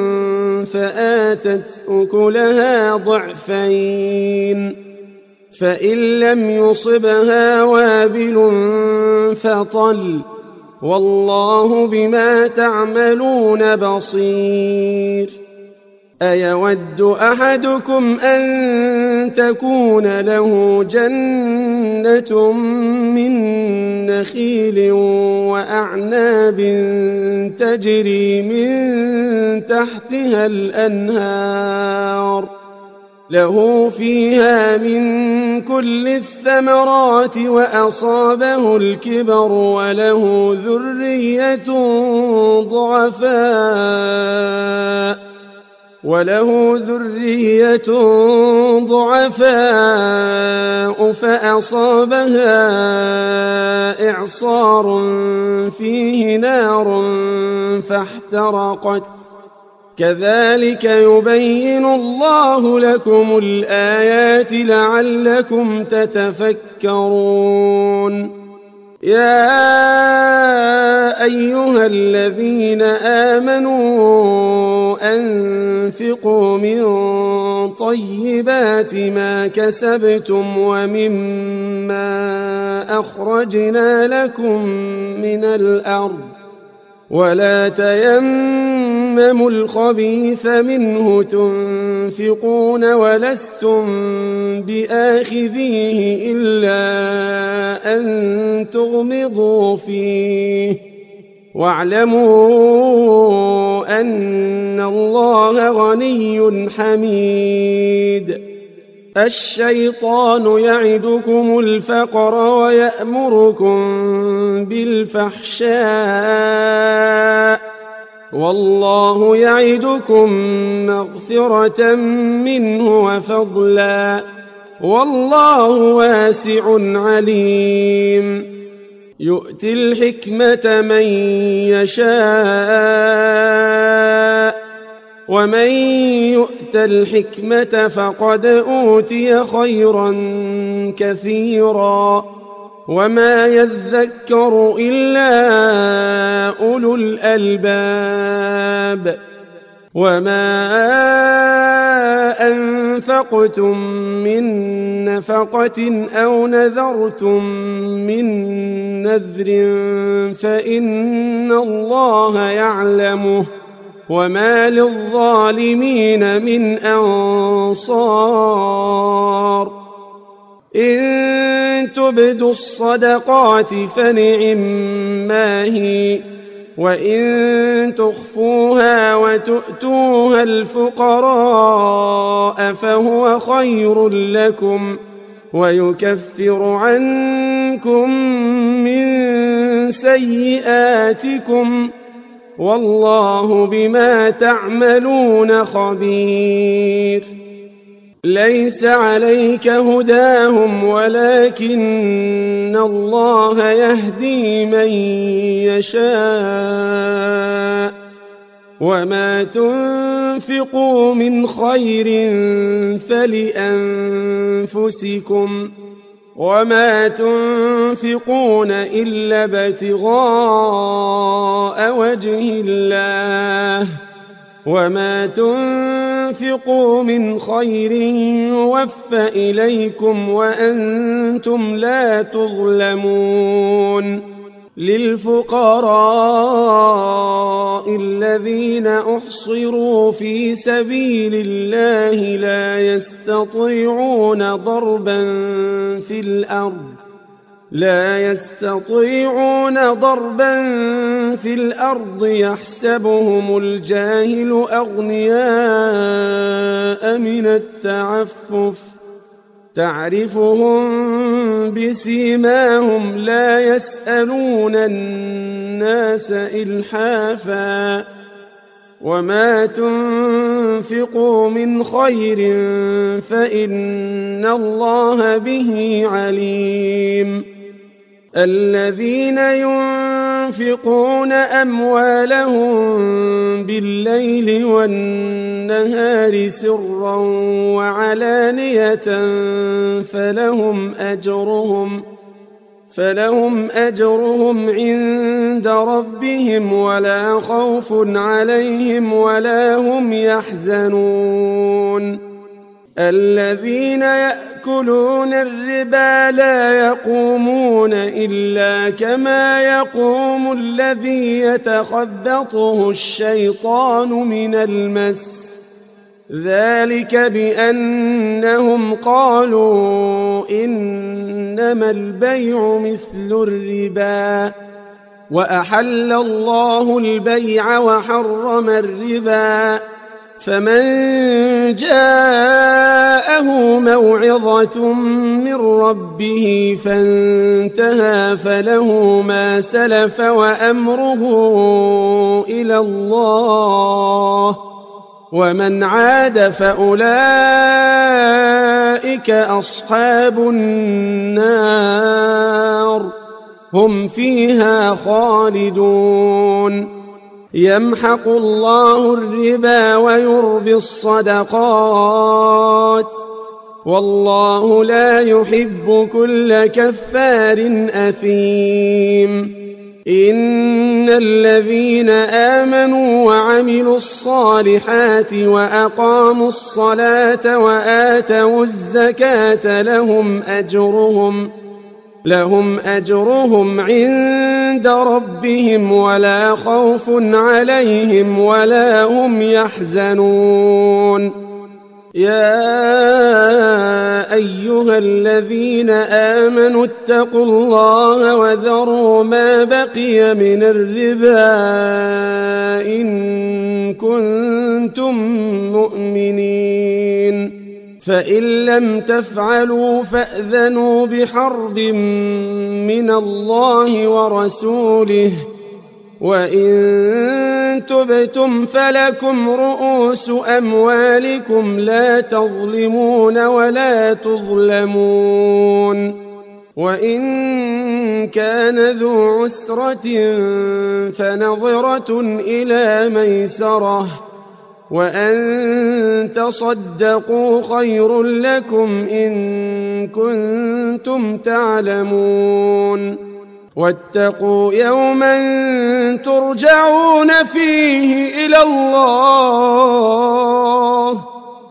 Speaker 1: فآتت أكلها ضعفين فإن لم يصبها وابل فطل والله بما تعملون بصير. أيود أحدكم أن تكون له جنة من نخيل وأعناب تجري من تحتها الأنهار له فيها من كل الثمرات وأصابه الكبر وله ذرية ضعفاء وله ذرية ضعفاء فأصابها إعصار فيه نار فاحترقت كذلك يبين الله لكم الآيات لعلكم تتفكرون. يا أيها الذين آمنوا أنفقوا من طيبات ما كسبتم ومما أخرجنا لكم من الأرض ولا تيمموا الخبيث منه تنفقون ولستم بآخذيه إلا أن تغمضوا فيه واعلموا أن الله غني حميد. الشيطان يعدكم الفقر ويأمركم بالفحشاء والله يعدكم مغفرة منه وفضلا والله واسع عليم. يؤتي الحكمة من يشاء ومن يؤت الحكمة فقد أوتي خيرا كثيرا وما يذكر إلا أولو الألباب وما أنفقتم من نفقة أو نذرتم من نذر فإن الله يعلمه وما للظالمين من أنصار إن تبدوا الصدقات فنعما هي وإن تخفوها وتؤتوها الفقراء فهو خير لكم ويكفر عنكم من سيئاتكم والله بما تعملون خبير ليس عليك هداهم ولكن الله يهدي من يشاء وما تنفقوا من خير فلأنفسكم وما تنفقون إلا ابتغاء وجه الله وما تنفقوا من خير يوفى إليكم وأنتم لا تظلمون للفقراء الذين أحصروا في سبيل الله لا يستطيعون ضربا في الأرض لا يستطيعون ضربا في الأرض يحسبهم الجاهل أغنياء من التعفف تعرفهم بسيماهم لا يسألون الناس إلحافا وما تنفقوا من خير فإن الله به عليم الذين ينفقون أموالهم بالليل والنهار سرا وعلانية فلهم أجرهم فلهم أجرهم عند ربهم ولا خوف عليهم ولا هم يحزنون الذين يأكلون الربا لا يقومون إلا كما يقوم الذي يتخبطه الشيطان من المس ذلك بأنهم قالوا إنما البيع مثل الربا وأحل الله البيع وحرم الربا فمن جاءه موعظة من ربه فانتهى فله ما سلف وأمره إلى الله ومن عاد فأولئك أصحاب النار هم فيها خالدون يمحق الله الربا ويربي الصدقات والله لا يحب كل كفار أثيم إن الذين آمنوا وعملوا الصالحات وأقاموا الصلاة وآتوا الزكاة لهم أجرهم لهم أجرهم عند ربهم ولا خوف عليهم ولا هم يحزنون يا أيها الذين آمنوا اتقوا الله وذروا ما بقي من الربا إن كنتم مؤمنين فإن لم تفعلوا فأذنوا بحرب من الله ورسوله وإن تبتم فلكم رؤوس أموالكم لا تظلمون ولا تظلمون وإن كان ذو عسرة فنظرة إلى ميسرة وأن تصدقوا خير لكم إن كنتم تعلمون واتقوا يوما ترجعون فيه إلى الله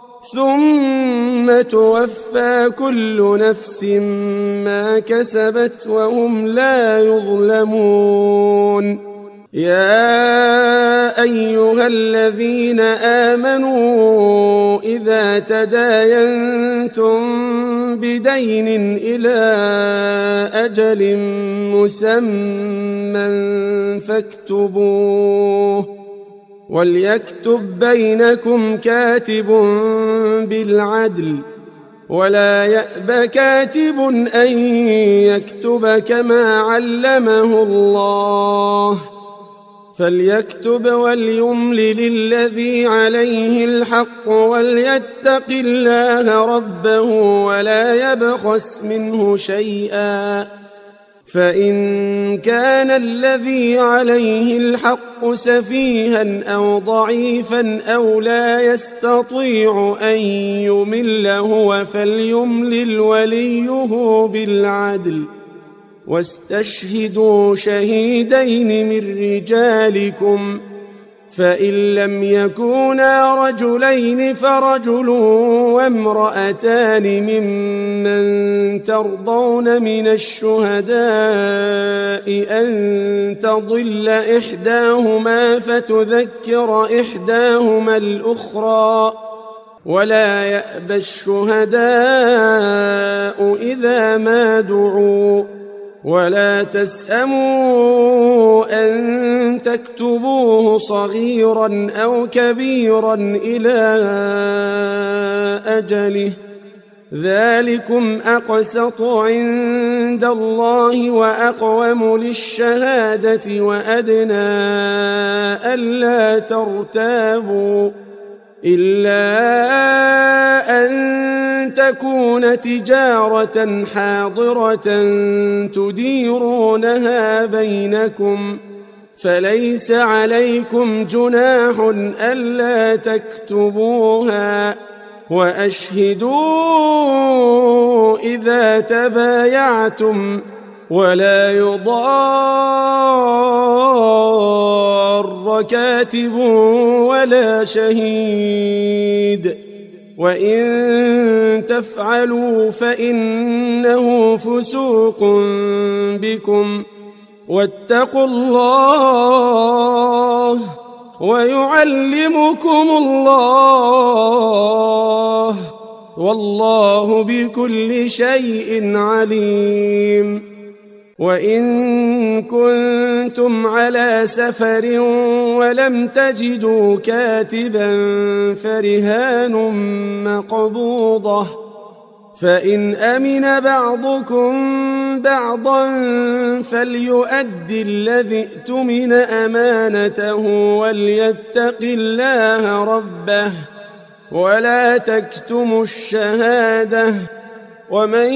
Speaker 1: ثم توفى كل نفس ما كسبت وهم لا يظلمون يا أيها الذين آمنوا إذا تداينتم بدين إلى أجل مسمى فاكتبوه وليكتب بينكم كاتب بالعدل ولا يأب كاتب أن يكتب كما علمه الله فليكتب وليملل الذي عليه الحق وليتق الله ربه ولا يبخس منه شيئا فإن كان الذي عليه الحق سفيها أو ضعيفا أو لا يستطيع أن يمل هو فليملل وليه بالعدل واستشهدوا شهيدين من رجالكم فإن لم يكونا رجلين فرجل وامرأتان ممن ترضون من الشهداء أن تضل إحداهما فتذكر إحداهما الأخرى ولا يأبى الشهداء إذا ما دعوا ولا تسأموا أن تكتبوه صغيرا أو كبيرا إلى أجله ذلكم أقسط عند الله وأقوم للشهادة وأدنى ألا ترتابوا إلا أن تكون تجارة حاضرة تديرونها بينكم فليس عليكم جناح ألا تكتبوها وأشهدوا إذا تبايعتم ولا يضار كاتب ولا شهيد وإن تفعلوا فإنه فسوق بكم واتقوا الله ويعلمكم الله والله بكل شيء عليم وإن كنتم على سفر ولم تجدوا كاتبا فرهان مقبوضة فإن أمن بعضكم بعضا فليؤدي الذي اؤتمن أمانته وليتق الله ربه ولا تكتموا الشهادة ومن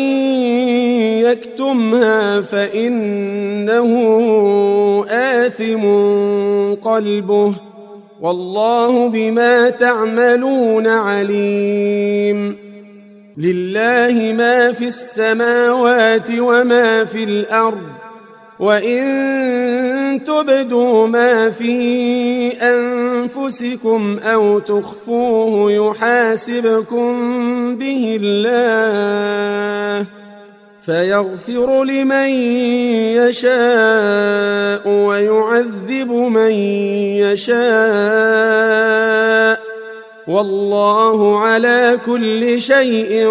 Speaker 1: يكتمها فإنه آثم قلبه والله بما تعملون عليم لله ما في السماوات وما في الأرض وإن تبدوا ما في أنفسكم أو تخفوه يحاسبكم به الله فيغفر لمن يشاء ويعذب من يشاء والله على كل شيء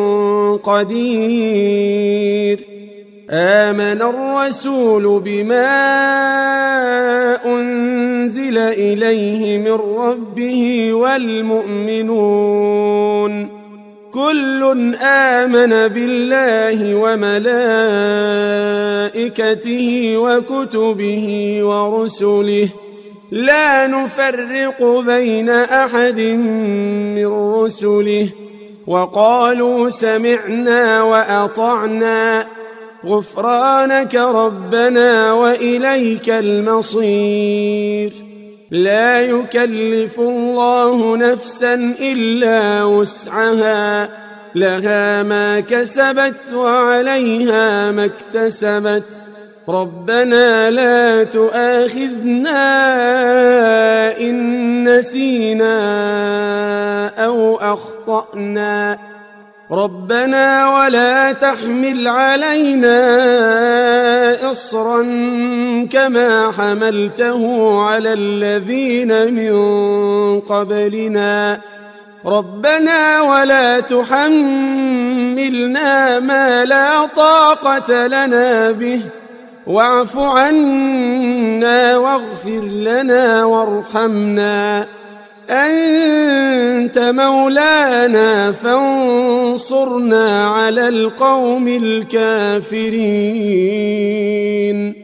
Speaker 1: قدير آمن الرسول بما أنزل إليه من ربه والمؤمنون كل آمن بالله وملائكته وكتبه ورسله لا نفرق بين أحد من رسله وقالوا سمعنا وأطعنا غفرانك ربنا وإليك المصير. لا يكلف الله نفسا إلا وسعها، لها ما كسبت وعليها ما اكتسبت. ربنا لا تؤاخذنا إن نسينا أو أخطأنا، ربنا ولا تحمل علينا إصرا كما حملته على الذين من قبلنا، ربنا ولا تحملنا ما لا طاقة لنا به، واعف عنا واغفر لنا وارحمنا، أنت مولانا فانصرنا على القوم الكافرين.